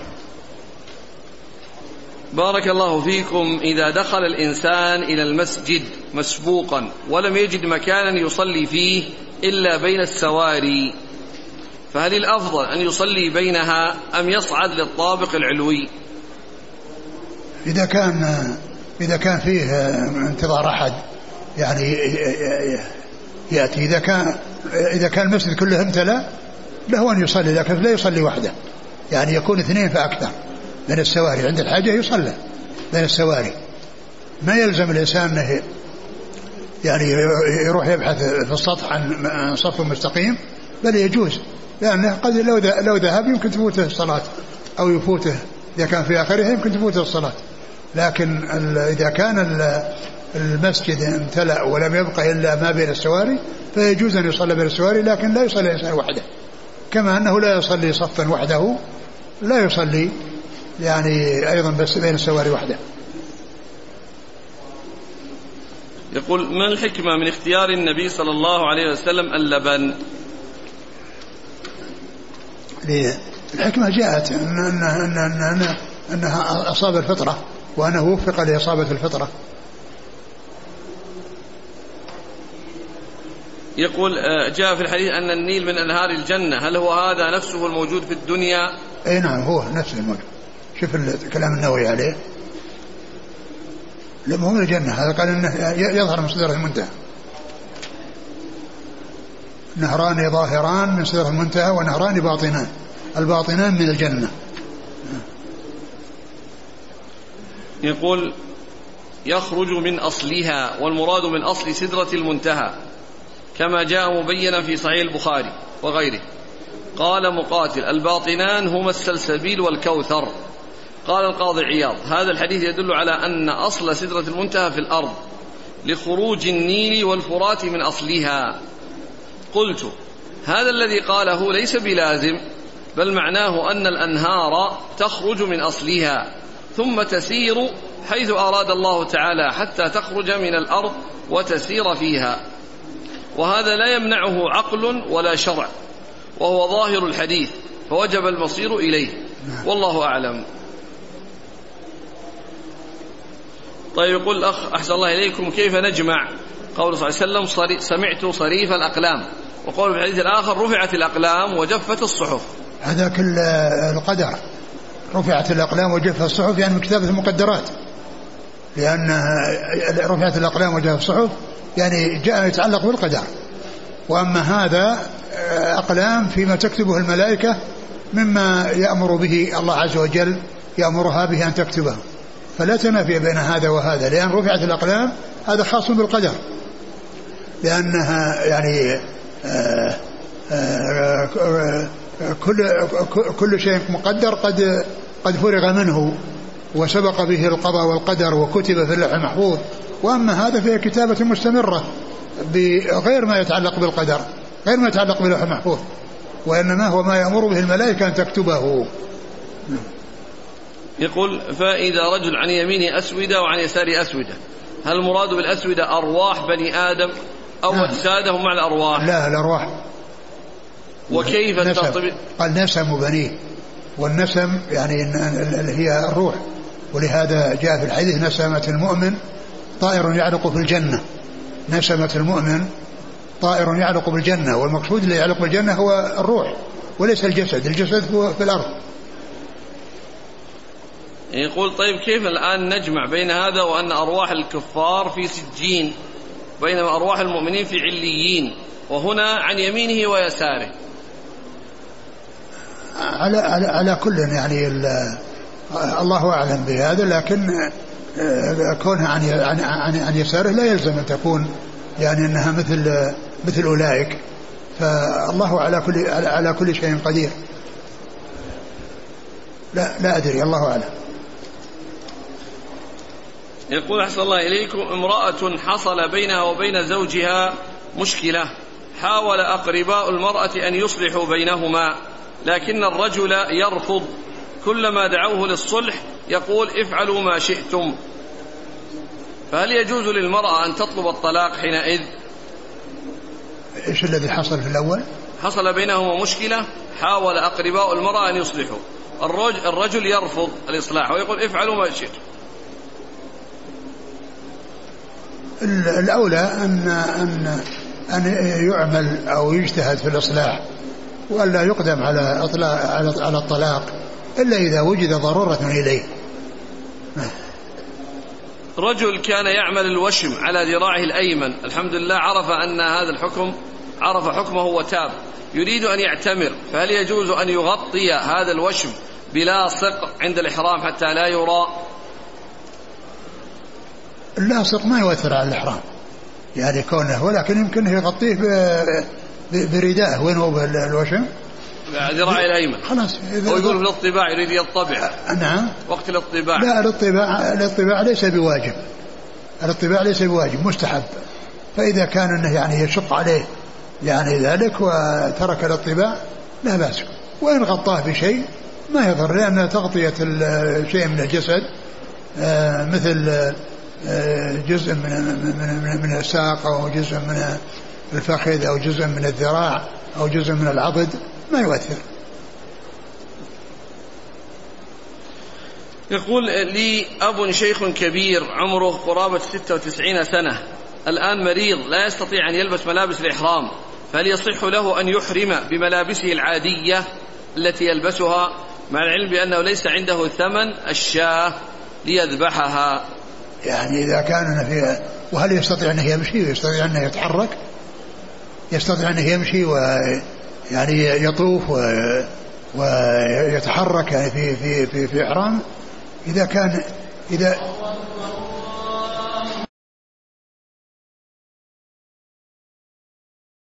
بارك الله فيكم. إذا دخل الإنسان إلى المسجد مسبوقا ولم يجد مكانا يصلي فيه إلا بين السواري، فهل الأفضل أن يصلي بينها أم يصعد للطابق العلوي؟ إذا كان إذا كان فيه انتظار أحد يعني يأتي، إذا كان إذا كان المسجد كله امتلأ له أن يصلي، لكن لا يصلي وحده، يعني يكون اثنين فأكثر بين السواري، عند الحاجة يصلى بين السواري. ما يلزم الإنسان أنه يعني يروح يبحث في السطح عن صف مستقيم، بل يجوز، لأنه قد لو لو ذهب يمكن تفوته الصلاة أو يفوته إذا كان في آخرها يمكن تفوته الصلاة. لكن إذا كان المسجد امتلأ ولم يبقى إلا ما بين السواري فيجوز أن يصلي بين السواري، لكن لا يصلي الإنسان وحده، كما أنه لا يصلي صفا وحده، لا يصلي يعني أيضا بس بين السواري وحده. يقول ما الحكمة من اختيار النبي صلى الله عليه وسلم اللبن؟ الحكمة جاءت أن أن أن أن أنها أصاب الفطرة وأنه وفق لإصابة الفطرة. يقول جاء في الحديث أن النيل من أنهار الجنة، هل هو هذا نفسه الموجود في الدنيا؟ أي نعم هو نفسه الموجود. شوف الكلام النووي عليه، لما هو من الجنة، هذا قال إنه يظهر من سدرة المنتهى، نهران ظاهران من سدرة المنتهى ونهران باطنان، الباطنان من الجنة. يقول يخرج من أصلها، والمراد من أصل سدرة المنتهى كما جاء مبينا في صحيح البخاري وغيره. قال مقاتل الباطنان هما السلسبيل والكوثر. قال القاضي عياض هذا الحديث يدل على أن أصل سدرة المنتهى في الأرض لخروج النيل والفرات من أصلها. قلت هذا الذي قاله ليس بلازم، بل معناه أن الأنهار تخرج من أصلها ثم تسير حيث أراد الله تعالى حتى تخرج من الأرض وتسير فيها، وهذا لا يمنعه عقل ولا شرع، وهو ظاهر الحديث، فوجب المصير إليه، والله أعلم. طيب يقول الأخ أحسن الله إليكم كيف نجمع قول صلى الله عليه وسلم سمعت صريف الأقلام، وقول في الحديث الآخر رفعت الأقلام وجفت الصحف؟ هذا كل القدر، رفعت الأقلام وجفت الصحف يعني من كتابة المقدرات، لأن رفعت الأقلام وجفت الصحف يعني جاء يتعلق بالقدر، وأما هذا أقلام فيما تكتبه الملائكة مما يأمر به الله عز وجل، يأمرها به أن تكتبه، فلا تنافي بين هذا وهذا، لأن رفعت الأقلام هذا خاص بالقدر، لأنها يعني آآ آآ كل كل شيء مقدر قد قد فرغ منه وسبق به القضاء والقدر وكتب في اللوح المحفوظ، وأما هذا فهي كتابة مستمرة بغير ما يتعلق بالقدر، غير ما يتعلق باللوح المحفوظ، وإنما هو ما يأمر به الملائكة أن تكتبه. يقول فإذا رجل عن يمينه أسودة وعن يساره أسودة، هل المراد بالأسودة أرواح بني آدم أو أجسادهم مع الأرواح؟ لا الأرواح. وكيف نسم. قال نسم بنيه، والنسم يعني هي الروح، ولهذا جاء في الحديث نسمة المؤمن طائر يعلق في الجنة، نسمة المؤمن طائر يعلق بالجنة، والمقصود اللي يعلق بالجنة هو الروح وليس الجسد، الجسد هو في الأرض. يقول طيب كيف الآن نجمع بين هذا وأن أرواح الكفار في سجين بينما أرواح المؤمنين في عليين، وهنا عن يمينه ويساره؟ على على, على كل يعني الله أعلم بهذا، لكن كونها عن عن عن يساره لا يلزم أن تكون يعني أنها مثل مثل أولئك، فالله على كل على كل شيء قدير. لا لا أدري، الله أعلم. يقول أحسن الله إليكم امرأة حصل بينها وبين زوجها مشكلة، حاول أقرباء المرأة أن يصلحوا بينهما، لكن الرجل يرفض، كلما دعوه للصلح يقول افعلوا ما شئتم، فهل يجوز للمرأة أن تطلب الطلاق حينئذ؟ إيش الذي حصل في الأول؟ حصل بينهما مشكلة، حاول أقرباء المرأة أن يصلحوا، الرجل, الرجل يرفض الإصلاح ويقول افعلوا ما شئتم. الأولى أن أن أن يعمل أو يجتهد في الإصلاح، وألا يقدم على على الطلاق إلا إذا وجد ضرورة إليه. رجل كان يعمل الوشم على ذراعه الأيمن، الحمد لله عرف أن هذا الحكم، عرف حكمه وتاب، يريد أن يعتمر، فهل يجوز أن يغطي هذا الوشم بلاصق عند الإحرام حتى لا يرى؟ اللاصق ما يؤثر على الإحرام يعني كونه، ولكن يمكن يغطيه برداء. وين هو الوشم؟ ذراعه الأيمن خلاص. هو يقول في الاطباع يريد يطبع. نعم وقت الاطباع. لا الاطباع الاطباع ليس بواجب، الاطباع ليس بواجب، مستحب، فإذا كان انه يعني يشق عليه يعني ذلك وترك الاطباع لا بأس، وإن غطاه بشيء ما يضر، لأن تغطية شيء من الجسد مثل جزء من من من الساق أو جزء من الفخذ أو جزء من الذراع أو جزء من العضد ما يؤثر. يقول لي أب شيخ كبير عمره قرابة ستة وتسعين سنة، الآن مريض لا يستطيع أن يلبس ملابس الإحرام، فهل يصح له أن يحرم بملابسه العادية التي يلبسها مع العلم بأنه ليس عنده ثمن الشاة ليذبحها؟ يعني إذا كان فيها، وهل يستطيع أنه يمشي ويستطيع أنه يتحرك؟ يستطيع أنه يمشي ويعني يطوف ويتحرك يعني في في في في إحرام. إذا كان إذا